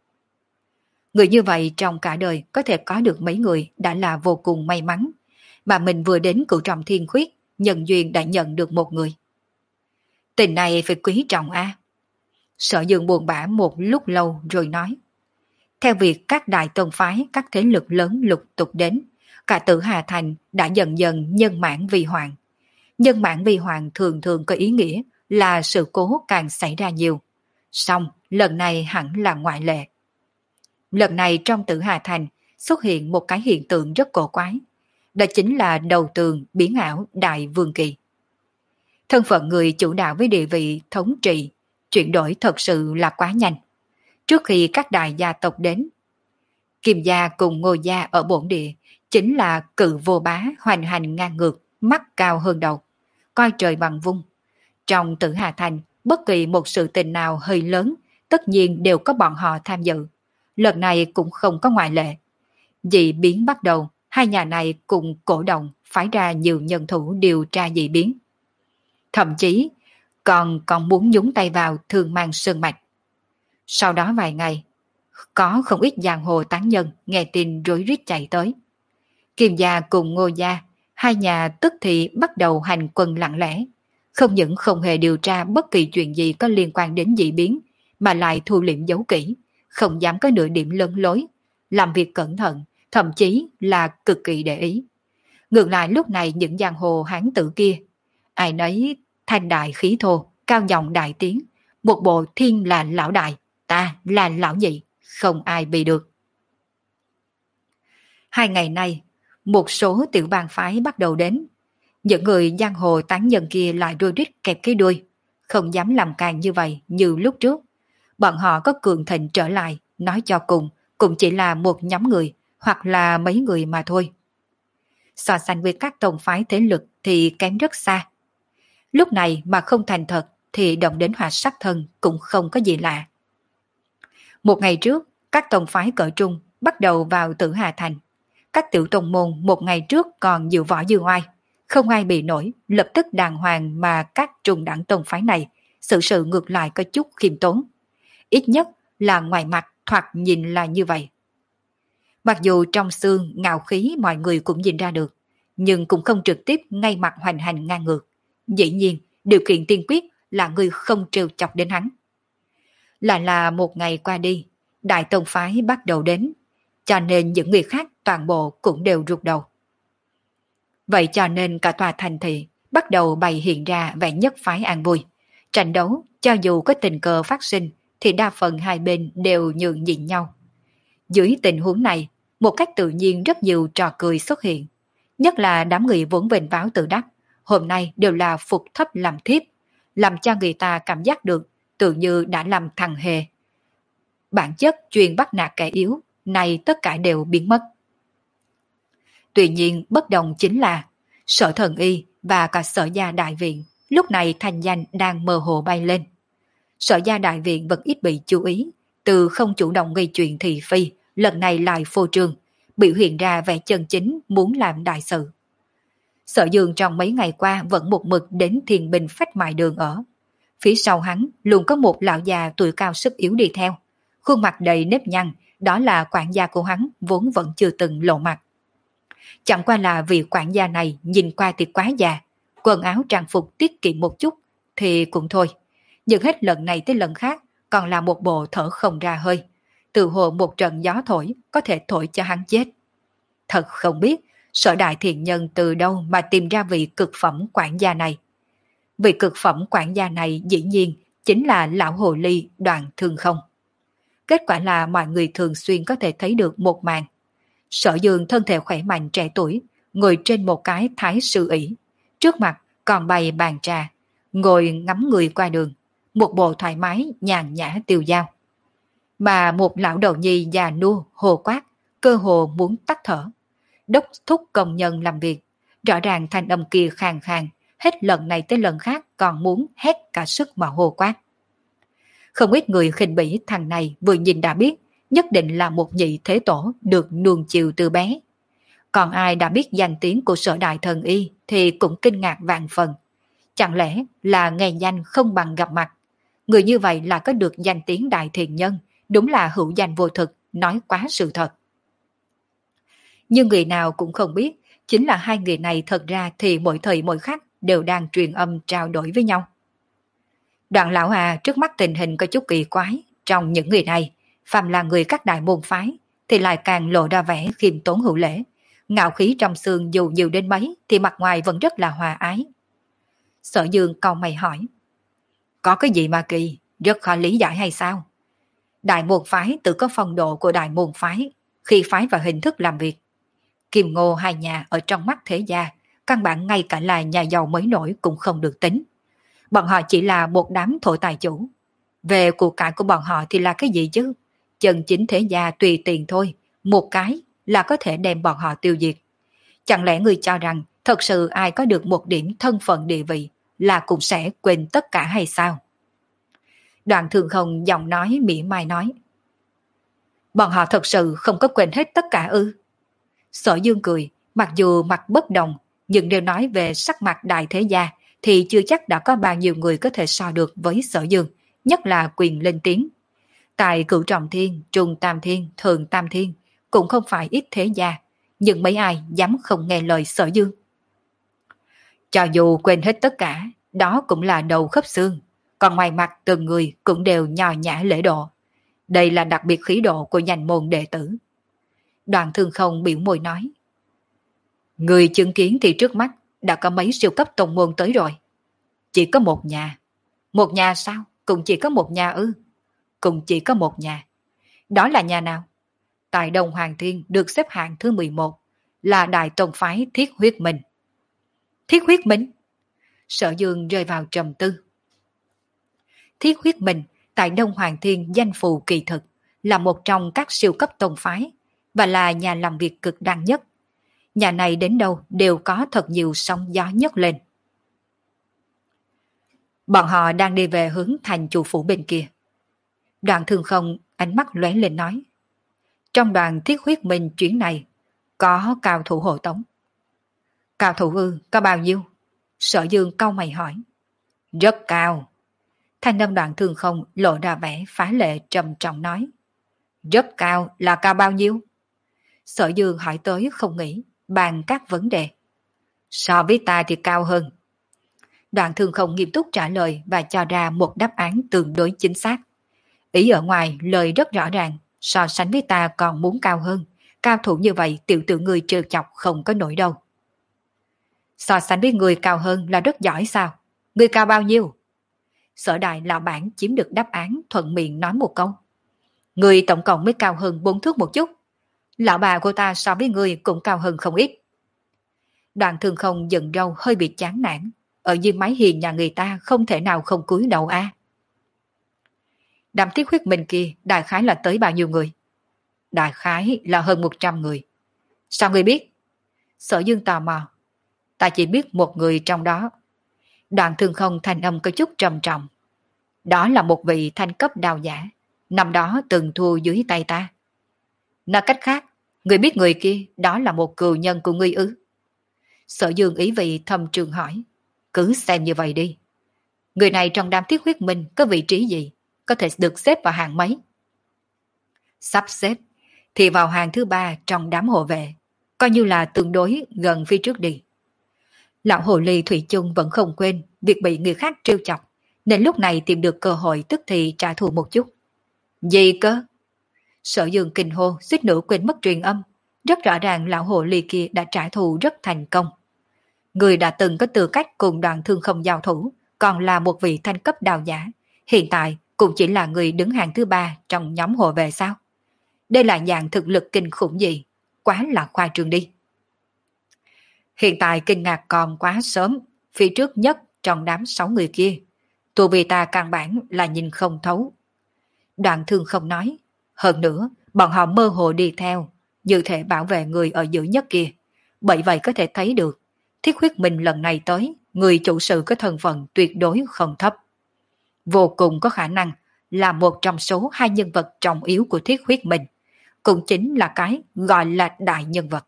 S1: Người như vậy trong cả đời có thể có được mấy người đã là vô cùng may mắn. Mà mình vừa đến Cửu Trọng Thiên Khuyết, nhân duyên đã nhận được một người. Tình này phải quý trọng a. Sở Dương buồn bã một lúc lâu rồi nói. Theo việc các đại tông phái, các thế lực lớn lục tục đến, cả Tử Hà Thành đã dần dần nhân mãn vi hoàng. Nhân mãn vi hoàng thường thường có ý nghĩa là sự cố càng xảy ra nhiều. Song lần này hẳn là ngoại lệ. Lần này trong Tử Hà Thành xuất hiện một cái hiện tượng rất cổ quái. Đó chính là đầu tường biến ảo đại vương kỳ. Thân phận người chủ đạo với địa vị thống trị chuyển đổi thật sự là quá nhanh. Trước khi các đại gia tộc đến, Kim gia cùng Ngô gia ở bổn địa chính là cự vô bá hoành hành ngang ngược, mắt cao hơn đầu, coi trời bằng vung. Trong Tử Hà Thành, bất kỳ một sự tình nào hơi lớn, tất nhiên đều có bọn họ tham dự. Lần này cũng không có ngoại lệ. Dị biến bắt đầu, hai nhà này cùng cổ động phái ra nhiều nhân thủ điều tra dị biến. Thậm chí còn còn muốn nhúng tay vào thương mang sơn mạch. Sau đó vài ngày, có không ít giang hồ tán nhân nghe tin rối rít chạy tới. Kim gia cùng Ngô gia, hai nhà tức thì bắt đầu hành quân lặng lẽ, không những không hề điều tra bất kỳ chuyện gì có liên quan đến dị biến, mà lại thu liệm giấu kỹ, không dám có nửa điểm lấn lối, làm việc cẩn thận, thậm chí là cực kỳ để ý. Ngược lại lúc này những giang hồ hán tử kia, ai nấy thanh đại khí thô, cao giọng đại tiếng, một bộ thiên là lão đại, ta là lão nhị, không ai bị được. Hai ngày nay, một số tiểu bang phái bắt đầu đến. Những người giang hồ tán nhân kia lại đôi rít kẹp cái đuôi, không dám làm càng như vậy như lúc trước. Bọn họ có cường thịnh trở lại, nói cho cùng, cũng chỉ là một nhóm người, hoặc là mấy người mà thôi. So sánh với các tông phái thế lực thì kém rất xa. Lúc này mà không thành thật thì động đến họa sát thân cũng không có gì lạ. Một ngày trước, các tông phái cỡ trung bắt đầu vào Tử Hà Thành. Các tiểu tông môn một ngày trước còn dự võ dương oai, không ai bị nổi, lập tức đàng hoàng, mà các trung đẳng tông phái này sự sự ngược lại có chút khiêm tốn. Ít nhất là ngoài mặt thoạt nhìn là như vậy. Mặc dù trong xương ngạo khí mọi người cũng nhìn ra được, nhưng cũng không trực tiếp ngay mặt hoành hành ngang ngược. Dĩ nhiên, điều kiện tiên quyết là người không trêu chọc đến hắn. Lại là một ngày qua đi, đại tông phái bắt đầu đến, cho nên những người khác toàn bộ cũng đều rụt đầu. Vậy cho nên cả tòa thành thị bắt đầu bày hiện ra vẻ nhất phái an vui. Tranh đấu, cho dù có tình cờ phát sinh, thì đa phần hai bên đều nhường nhịn nhau. Dưới tình huống này, một cách tự nhiên rất nhiều trò cười xuất hiện. Nhất là đám người vốn vênh váo tự đắc, hôm nay đều là phục thấp làm thiếp, làm cho người ta cảm giác được tự như đã làm thằng hề. Bản chất chuyên bắt nạt kẻ yếu, này tất cả đều biến mất. Tuy nhiên bất đồng chính là Sở Thần Y và cả Sở Gia Đại Viện lúc này thành danh đang mơ hồ bay lên. Sở Gia Đại Viện vẫn ít bị chú ý, từ không chủ động gây chuyện thị phi, lần này lại phô trương, biểu hiện ra vẻ chân chính muốn làm đại sự. Sở Dương trong mấy ngày qua vẫn một mực đến Thiên Bình Phách Mại Đường ở. Phía sau hắn luôn có một lão già tuổi cao sức yếu đi theo, khuôn mặt đầy nếp nhăn, đó là quản gia của hắn vốn vẫn chưa từng lộ mặt. Chẳng qua là vì quản gia này nhìn qua thì quá già, quần áo trang phục tiết kiệm một chút thì cũng thôi, nhưng hết lần này tới lần khác còn là một bộ thở không ra hơi, từ hồ một trận gió thổi có thể thổi cho hắn chết. Thật không biết Sở Đại Thiện Nhân từ đâu mà tìm ra vị cực phẩm quản gia này. Vị cực phẩm quản gia này dĩ nhiên chính là lão hồ ly Đoàn Thương Không. Kết quả là mọi người thường xuyên có thể thấy được một màn. Sở Dương thân thể khỏe mạnh trẻ tuổi, ngồi trên một cái thái sư ỷ, trước mặt còn bày bàn trà, ngồi ngắm người qua đường, một bộ thoải mái nhàn nhã tiêu dao. Mà một lão đầu nhi già nua hồ quát, cơ hồ muốn tắt thở, đốc thúc công nhân làm việc, rõ ràng thanh âm kia khàn khàn, hết lần này tới lần khác còn muốn hét cả sức mà hồ quát. Không ít người khinh bỉ thằng này vừa nhìn đã biết nhất định là một nhị thế tổ được nuông chiều từ bé. Còn ai đã biết danh tiếng của Sở Đại Thần Y thì cũng kinh ngạc vạn phần. Chẳng lẽ là nghe danh không bằng gặp mặt? Người như vậy là có được danh tiếng đại thiện nhân, đúng là hữu danh vô thực, nói quá sự thật. Nhưng người nào cũng không biết, chính là hai người này thật ra thì mỗi thời mỗi khắc đều đang truyền âm trao đổi với nhau. Đoạn lão à, trước mắt tình hình có chút kỳ quái, trong những người này, phàm là người các đại môn phái, thì lại càng lộ ra vẻ khiêm tốn hữu lễ. Ngạo khí trong xương dù nhiều đến mấy, thì mặt ngoài vẫn rất là hòa ái. Sở Dương cau mày hỏi, có cái gì mà kỳ, rất khó lý giải hay sao? Đại môn phái tự có phong độ của đại môn phái, khi phái vào hình thức làm việc. Kim Ngô hai nhà ở trong mắt thế gia, căn bản ngay cả là nhà giàu mới nổi cũng không được tính. Bọn họ chỉ là một đám thổ tài chủ. Về của cải của bọn họ thì là cái gì chứ? Chân chính thế gia tùy tiền thôi, một cái là có thể đem bọn họ tiêu diệt. Chẳng lẽ người cho rằng thật sự ai có được một điểm thân phận địa vị là cũng sẽ quên tất cả hay sao? Đoàn Thường Không giọng nói mỉa mai nói, bọn họ thật sự không có quên hết tất cả ư? Sở Dương cười, mặc dù mặt bất đồng, nhưng đều nói về sắc mặt đại thế gia thì chưa chắc đã có bao nhiêu người có thể so được với Sở Dương, nhất là quyền lên tiếng. Tại Cửu Trọng Thiên, Trung Tam Thiên, Thượng Tam Thiên cũng không phải ít thế gia, nhưng mấy ai dám không nghe lời Sở Dương. Cho dù quên hết tất cả, đó cũng là đầu khớp xương, còn ngoài mặt từng người cũng đều nho nhã lễ độ. Đây là đặc biệt khí độ của danh môn đệ tử. Đoàn Thương Không biểu môi nói, Người chứng kiến thì trước mắt đã có mấy siêu cấp tông môn tới rồi. Chỉ có một nhà. Một nhà sao? Cũng chỉ có một nhà ư? Cũng chỉ có một nhà. Đó là nhà nào? Tại Đông Hoàng Thiên được xếp hạng thứ mười một, là Đại Tông Phái Thiết Huyết Minh. Thiết Huyết Minh? Sở Dương rơi vào trầm tư. Thiết Huyết Minh tại Đông Hoàng Thiên danh phù kỳ thực, là một trong các siêu cấp tông phái và là nhà làm việc cực đoan nhất. Nhà này đến đâu đều có thật nhiều sóng gió nhấc lên. Bọn họ đang đi về hướng thành chủ phủ bên kia. Đoàn Thương Không ánh mắt lóe lên nói. Trong đoàn Thiết Huyết Minh chuyến này có cao thủ hộ tống. Cao thủ ư, có bao nhiêu? Sở Dương cau mày hỏi. Rất cao. Thanh âm Đoàn Thương Không lộ ra vẻ phá lệ trầm trọng nói. Rất cao là cao bao nhiêu? Sở Dương hỏi tới không nghĩ, bàn các vấn đề. So với ta thì cao hơn. Đoàn Thương Không nghiêm túc trả lời và cho ra một đáp án tương đối chính xác. Ý ở ngoài lời rất rõ ràng, so sánh với ta còn muốn cao hơn. Cao thủ như vậy tiểu tử người trêu chọc không có nổi đâu. So sánh với người cao hơn là rất giỏi sao? Người cao bao nhiêu? Sở đại lão bản chiếm được đáp án thuận miệng nói một câu. Người tổng cộng mới cao hơn bốn thước một chút. Lão bà của ta so với người cũng cao hơn không ít. Đoàn Thương Không giận râu hơi bị chán nản. Ở dưới mái hiền nhà người ta không thể nào không cúi đầu a. À. Đám Thiết Huyết Minh kia đại khái là tới bao nhiêu người? Đại khái là hơn một trăm người. Sao ngươi biết? Sở Dương tò mò. Ta chỉ biết một người trong đó. Đoàn Thương Không thanh âm có chút trầm trọng. Đó là một vị thanh cấp đào giả. Năm đó từng thua dưới tay ta. Nói cách khác, ngươi biết người kia đó là một cừu nhân của ngươi ư? Sở Dương ý vị thầm trường hỏi. Cứ xem như vậy đi. Người này trong đám Thiết Huyết Minh có vị trí gì? Có thể được xếp vào hàng mấy? Sắp xếp thì vào hàng thứ ba trong đám hộ vệ, coi như là tương đối gần phía trước đi. Lão hồ ly Thủy chung vẫn không quên việc bị người khác trêu chọc, nên lúc này tìm được cơ hội tức thì trả thù một chút. Gì cơ? Sở Dương kinh hô suýt nữa quên mất truyền âm. Rất rõ ràng lão hồ ly kia đã trả thù rất thành công. Người đã từng có tư cách cùng Đoàn Thương Không giao thủ, còn là một vị thanh cấp đào giả, hiện tại cũng chỉ là người đứng hàng thứ ba trong nhóm hộ vệ sao? Đây là dạng thực lực kinh khủng gì? Quá là khoa trương đi. Hiện tại kinh ngạc còn quá sớm, phía trước nhất trong đám sáu người kia. Tụi vì ta căn bản là nhìn không thấu. Đoàn Thương Không nói, hơn nữa, bọn họ mơ hồ đi theo, như thể bảo vệ người ở giữa nhất kia. Bởi vậy có thể thấy được, Thiết Huyết Minh lần này tới, người chủ sự có thân phận tuyệt đối không thấp. Vô cùng có khả năng là một trong số hai nhân vật trọng yếu của Thiết Huyết Minh, cũng chính là cái gọi là đại nhân vật.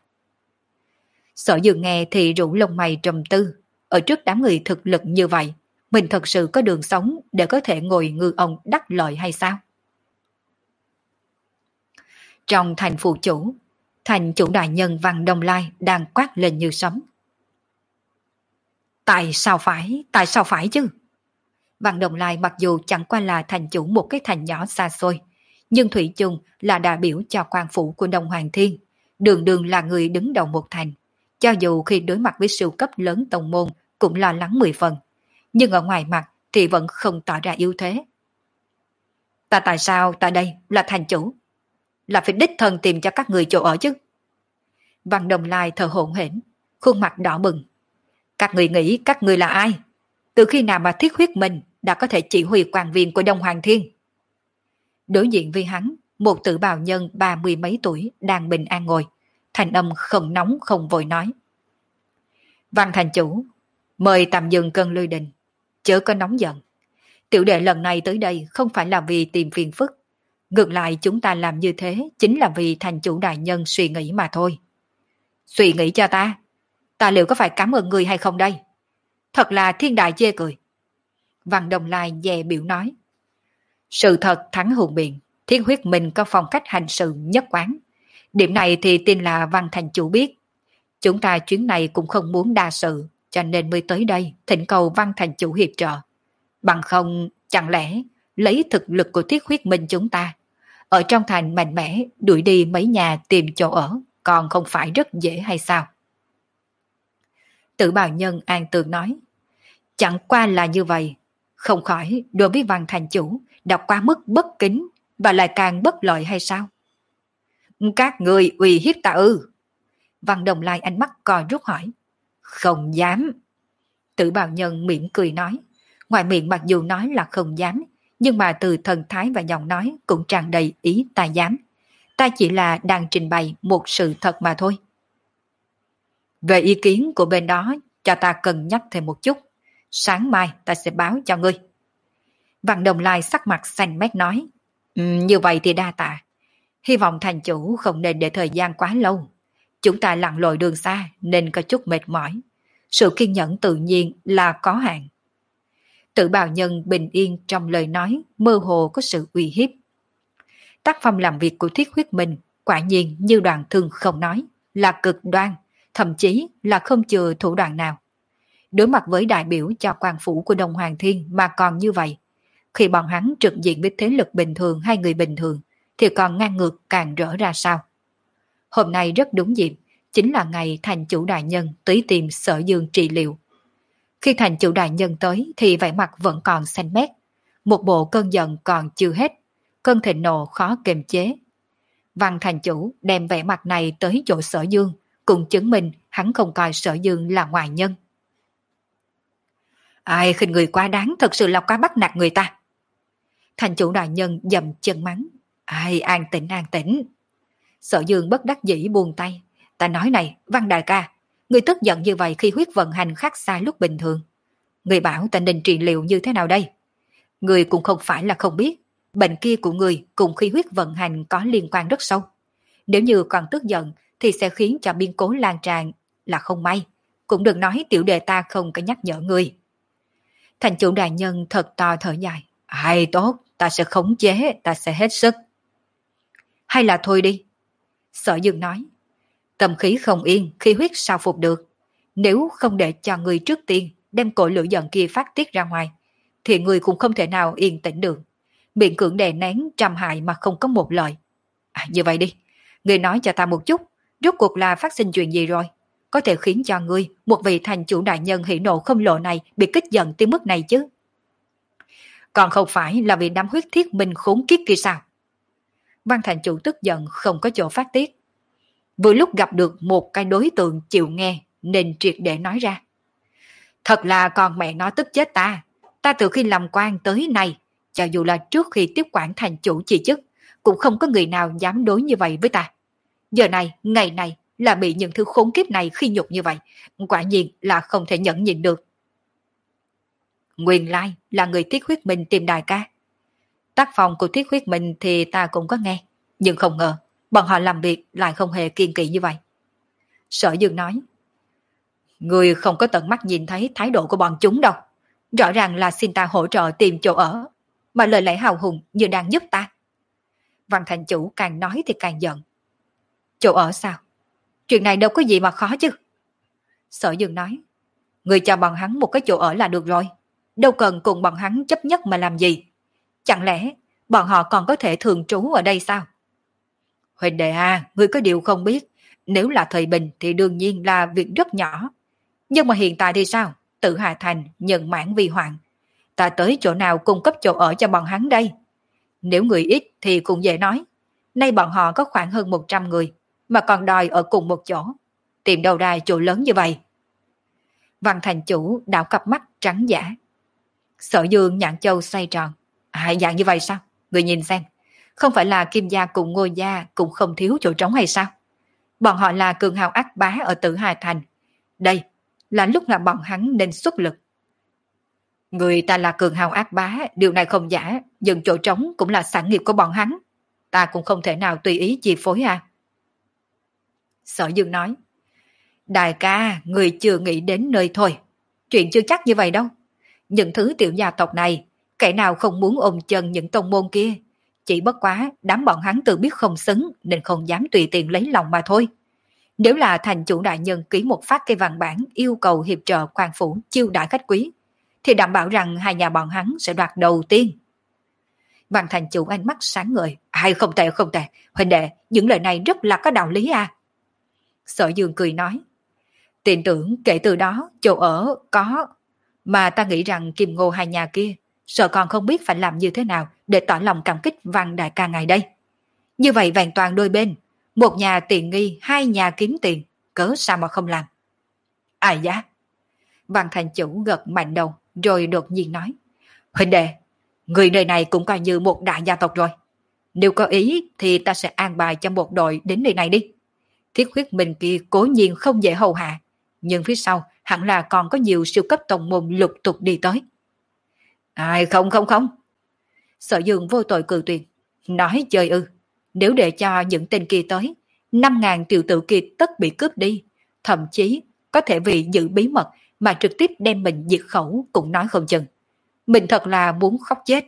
S1: Sở Dương nghe thì rủ lông mày trầm tư, ở trước đám người thực lực như vậy, mình thật sự có đường sống để có thể ngồi ngư ông đắc lợi hay sao? Trong thành phụ chủ, thành chủ đại nhân Văn Đông Lai đang quát lên như sấm. Tại sao phải, tại sao phải chứ? Văn Đông Lai mặc dù chẳng qua là thành chủ một cái thành nhỏ xa xôi, nhưng thủy chung là đại biểu cho quan phủ của Đông Hoàng Thiên, đường đường là người đứng đầu một thành. Cho dù khi đối mặt với siêu cấp lớn tông môn cũng lo lắng mười phần, nhưng ở ngoài mặt thì vẫn không tỏ ra yếu thế. Ta tại sao ta đây là thành chủ? Là phải đích thân tìm cho các người chỗ ở chứ? Văn Đông Lai thở hổn hển, khuôn mặt đỏ bừng. Các người nghĩ các người là ai? Từ khi nào mà Thiết Huyết Minh đã có thể chỉ huy quan viên của Đông Hoàng Thiên? Đối diện với hắn, một tử bào nhân ba mươi mấy tuổi đang bình an ngồi, thành âm không nóng không vội nói. Văn thành chủ, mời tạm dừng cơn lôi đình, chớ có nóng giận. Tiểu đệ lần này tới đây không phải là vì tìm phiền phức, ngược lại chúng ta làm như thế chính là vì thành chủ đại nhân suy nghĩ mà thôi. Suy nghĩ cho ta? Ta liệu có phải cảm ơn người hay không đây? Thật là thiên đại chê cười. Văn Đông Lai dè biểu nói. Sự thật thắng hùng biện, Thiết Huyết Minh có phong cách hành sự nhất quán. Điểm này thì tin là Văn thành chủ biết. Chúng ta chuyến này cũng không muốn đa sự, cho nên mới tới đây thỉnh cầu Văn thành chủ hiệp trợ. Bằng không, chẳng lẽ lấy thực lực của Thiết Huyết Minh chúng ta, ở trong thành mạnh mẽ đuổi đi mấy nhà tìm chỗ ở, còn không phải rất dễ hay sao? Tử bào nhân an tường nói, chẳng qua là như vậy, không khỏi đối với Văn thành chủ đã quá mức bất kính và lại càng bất lợi hay sao? Các người uy hiếp ta ư? Văn Đồng Lai ánh mắt co rút hỏi. Không dám. Tử bào nhân mỉm cười nói. Ngoài miệng mặc dù nói là không dám, nhưng mà từ thần thái và giọng nói cũng tràn đầy ý ta dám. Ta chỉ là đang trình bày một sự thật mà thôi. Về ý kiến của bên đó, cho ta cần nhắc thêm một chút. Sáng mai ta sẽ báo cho ngươi. Văn Đồng Lai sắc mặt xanh mét nói. Um, như vậy thì đa tạ. Hy vọng thành chủ không nên để thời gian quá lâu. Chúng ta lặn lội đường xa nên có chút mệt mỏi. Sự kiên nhẫn tự nhiên là có hạn. Tử bào nhân bình yên trong lời nói mơ hồ có sự uy hiếp. Tác phong làm việc của Thiết Huyết Minh quả nhiên như Đoàn Thương không nói là cực đoan, thậm chí là không chừa thủ đoạn nào. Đối mặt với đại biểu cho quan phủ của Đông Hoàng Thiên mà còn như vậy, khi bọn hắn trực diện với thế lực bình thường hay người bình thường thì còn ngang ngược càng rỡ ra sao. Hôm nay rất đúng dịp, chính là ngày thành chủ đại nhân tới tìm Sở Dương trị liệu. Khi thành chủ đại nhân tới thì vẻ mặt vẫn còn xanh mét, một bộ cơn giận còn chưa hết, cơn thịnh nộ khó kiềm chế. Văn thành chủ đem vẻ mặt này tới chỗ Sở Dương, cùng chứng minh hắn không coi Sở Dương là ngoại nhân. Ai khinh người quá đáng, thật sự là quá bắt nạt người ta. Thành chủ đại nhân dầm chân mắng. Ai an tĩnh an tĩnh. Sở Dương bất đắc dĩ buông tay. Ta nói này, Văn đại ca, người tức giận như vậy khi huyết vận hành khác xa lúc bình thường. Người bảo ta nên trị liệu như thế nào đây? Người cũng không phải là không biết, bệnh kia của người cùng khi huyết vận hành có liên quan rất sâu. Nếu như còn tức giận thì sẽ khiến cho biến cố lan tràn là không may. Cũng đừng nói tiểu đệ ta không có nhắc nhở người. Thành chủ đại nhân thật to thở dài. Hay tốt, ta sẽ khống chế, ta sẽ hết sức. Hay là thôi đi. Sở Dương nói. Tâm khí không yên, khi huyết sao phục được. Nếu không để cho người trước tiên đem cội lửa giận kia phát tiết ra ngoài, thì người cũng không thể nào yên tĩnh được. Miệng cưỡng đè nén trăm hại mà không có một lời. À, như vậy đi, người nói cho ta một chút, rốt cuộc là phát sinh chuyện gì rồi? Có thể khiến cho ngươi, một vị thành chủ đại nhân hỉ nộ không lộ này bị kích giận tới mức này chứ? Còn không phải là vì đám huyết thiết minh khốn kiếp kia sao? Văn thành chủ tức giận không có chỗ phát tiết. Vừa lúc gặp được một cái đối tượng chịu nghe nên triệt để nói ra. Thật là con mẹ nó tức chết ta. Ta từ khi làm quan tới nay, cho dù là trước khi tiếp quản thành chủ chỉ chức, cũng không có người nào dám đối như vậy với ta. Giờ này, ngày này, là bị những thứ khốn kiếp này khi nhục như vậy, quả nhiên là không thể nhẫn nhịn được. Nguyên lai là người Thiết Huyết Minh tìm đại ca. Tác phong của Thiết Huyết Minh thì ta cũng có nghe, nhưng không ngờ bọn họ làm việc lại không hề kiên kỵ như vậy. Sở Dương nói, người không có tận mắt nhìn thấy thái độ của bọn chúng đâu. Rõ ràng là xin ta hỗ trợ tìm chỗ ở, mà lời lẽ hào hùng như đang giúp ta. Văn thành chủ càng nói thì càng giận. Chỗ ở sao? Chuyện này đâu có gì mà khó chứ. Sở Dương nói, người cho bọn hắn một cái chỗ ở là được rồi. Đâu cần cùng bọn hắn chấp nhất mà làm gì. Chẳng lẽ bọn họ còn có thể thường trú ở đây sao? Huỳnh đệ à, ngươi có điều không biết. Nếu là thời bình thì đương nhiên là việc rất nhỏ. Nhưng mà hiện tại thì sao? Tự Hà Thành nhận mãn vi hoạn. Ta tới chỗ nào cung cấp chỗ ở cho bọn hắn đây? Nếu người ít thì cũng dễ nói. Nay bọn họ có khoảng hơn một trăm người, mà còn đòi ở cùng một chỗ. Tìm đâu ra chỗ lớn như vậy? Văn thành chủ đảo cặp mắt trắng giả. Sở Dương nhãn châu xoay tròn. À, dạng như vậy sao? Người nhìn xem. Không phải là Kim Gia cùng Ngô Gia cũng không thiếu chỗ trống hay sao? Bọn họ là cường hào ác bá ở Tử Hà Thành. Đây là lúc nào bọn hắn nên xuất lực. Người ta là cường hào ác bá, điều này không giả, nhưng chỗ trống cũng là sản nghiệp của bọn hắn. Ta cũng không thể nào tùy ý chi phối à. Sở Dương nói, đại ca, người chưa nghĩ đến nơi thôi. Chuyện chưa chắc như vậy đâu. Những thứ tiểu gia tộc này, kẻ nào không muốn ôm chân những tông môn kia, chỉ bất quá đám bọn hắn tự biết không xứng nên không dám tùy tiện lấy lòng mà thôi. Nếu là thành chủ đại nhân ký một phát cây văn bản yêu cầu hiệp trợ quan phủ chiêu đãi khách quý, thì đảm bảo rằng hai nhà bọn hắn sẽ đoạt đầu tiên. Văn thành chủ ánh mắt sáng ngời. Ai không tệ không tệ, huynh đệ, những lời này rất là có đạo lý à. Sở Dương cười nói, Tin tưởng kể từ đó chỗ ở có, mà ta nghĩ rằng Kim Ngô hai nhà kia sợ còn không biết phải làm như thế nào để tỏ lòng cảm kích Văn đại ca ngài đây. Như vậy vẹn toàn đôi bên, một nhà tiện nghi, hai nhà kiếm tiền, cớ sao mà không làm. Ai giá? Văn thành chủ gật mạnh đầu, rồi đột nhiên nói. Huynh đệ, người nơi này cũng coi như một đại gia tộc rồi. Nếu có ý thì ta sẽ an bài cho một đội đến nơi này đi. Thiết huyết mình kia cố nhiên không dễ hầu hạ, nhưng phía sau hẳn là còn có nhiều siêu cấp tông môn lục tục đi tới. Ai không không không. Sở Dương vô tội cự tuyệt. Nói chơi ư. Nếu để cho những tên kia tới, năm ngàn tiểu tử kia tất bị cướp đi. Thậm chí có thể vì giữ bí mật mà trực tiếp đem mình diệt khẩu cũng nói không chừng. Mình thật là muốn khóc chết.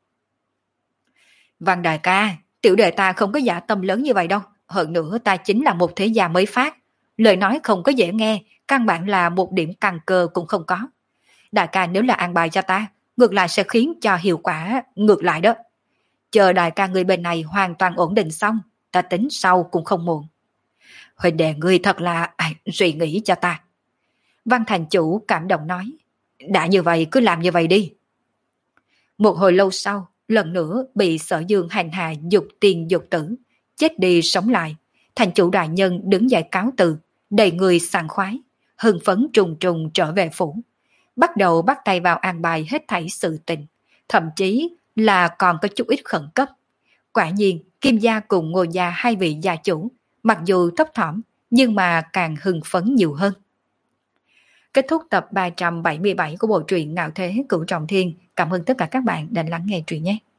S1: Văn đại ca, tiểu đệ ta không có giả tâm lớn như vậy đâu. Hơn nữa ta chính là một thế gia mới phát. Lời nói không có dễ nghe, căn bản là một điểm căn cơ cũng không có. Đại ca nếu là an bài cho ta, ngược lại sẽ khiến cho hiệu quả ngược lại đó. Chờ đại ca người bên này hoàn toàn ổn định xong, ta tính sau cũng không muộn. Huỳnh đệ ngươi thật là à, suy nghĩ cho ta. Văn thành chủ cảm động nói, đã như vậy cứ làm như vậy đi. Một hồi lâu sau, lần nữa bị Sở Dương hành hạ dục tiền dục tử, chết đi sống lại. Thành chủ đại nhân đứng dậy cáo từ, đầy người sảng khoái, hưng phấn trùng trùng trở về phủ. Bắt đầu bắt tay vào an bài hết thảy sự tình, thậm chí là còn có chút ít khẩn cấp. Quả nhiên, Kim gia cùng Ngô gia hai vị gia chủ, mặc dù thấp thỏm, nhưng mà càng hưng phấn nhiều hơn. Kết thúc tập ba trăm bảy mươi bảy của bộ truyện Ngạo Thế Cửu Trọng Thiên. Cảm ơn tất cả các bạn đã lắng nghe truyện nhé.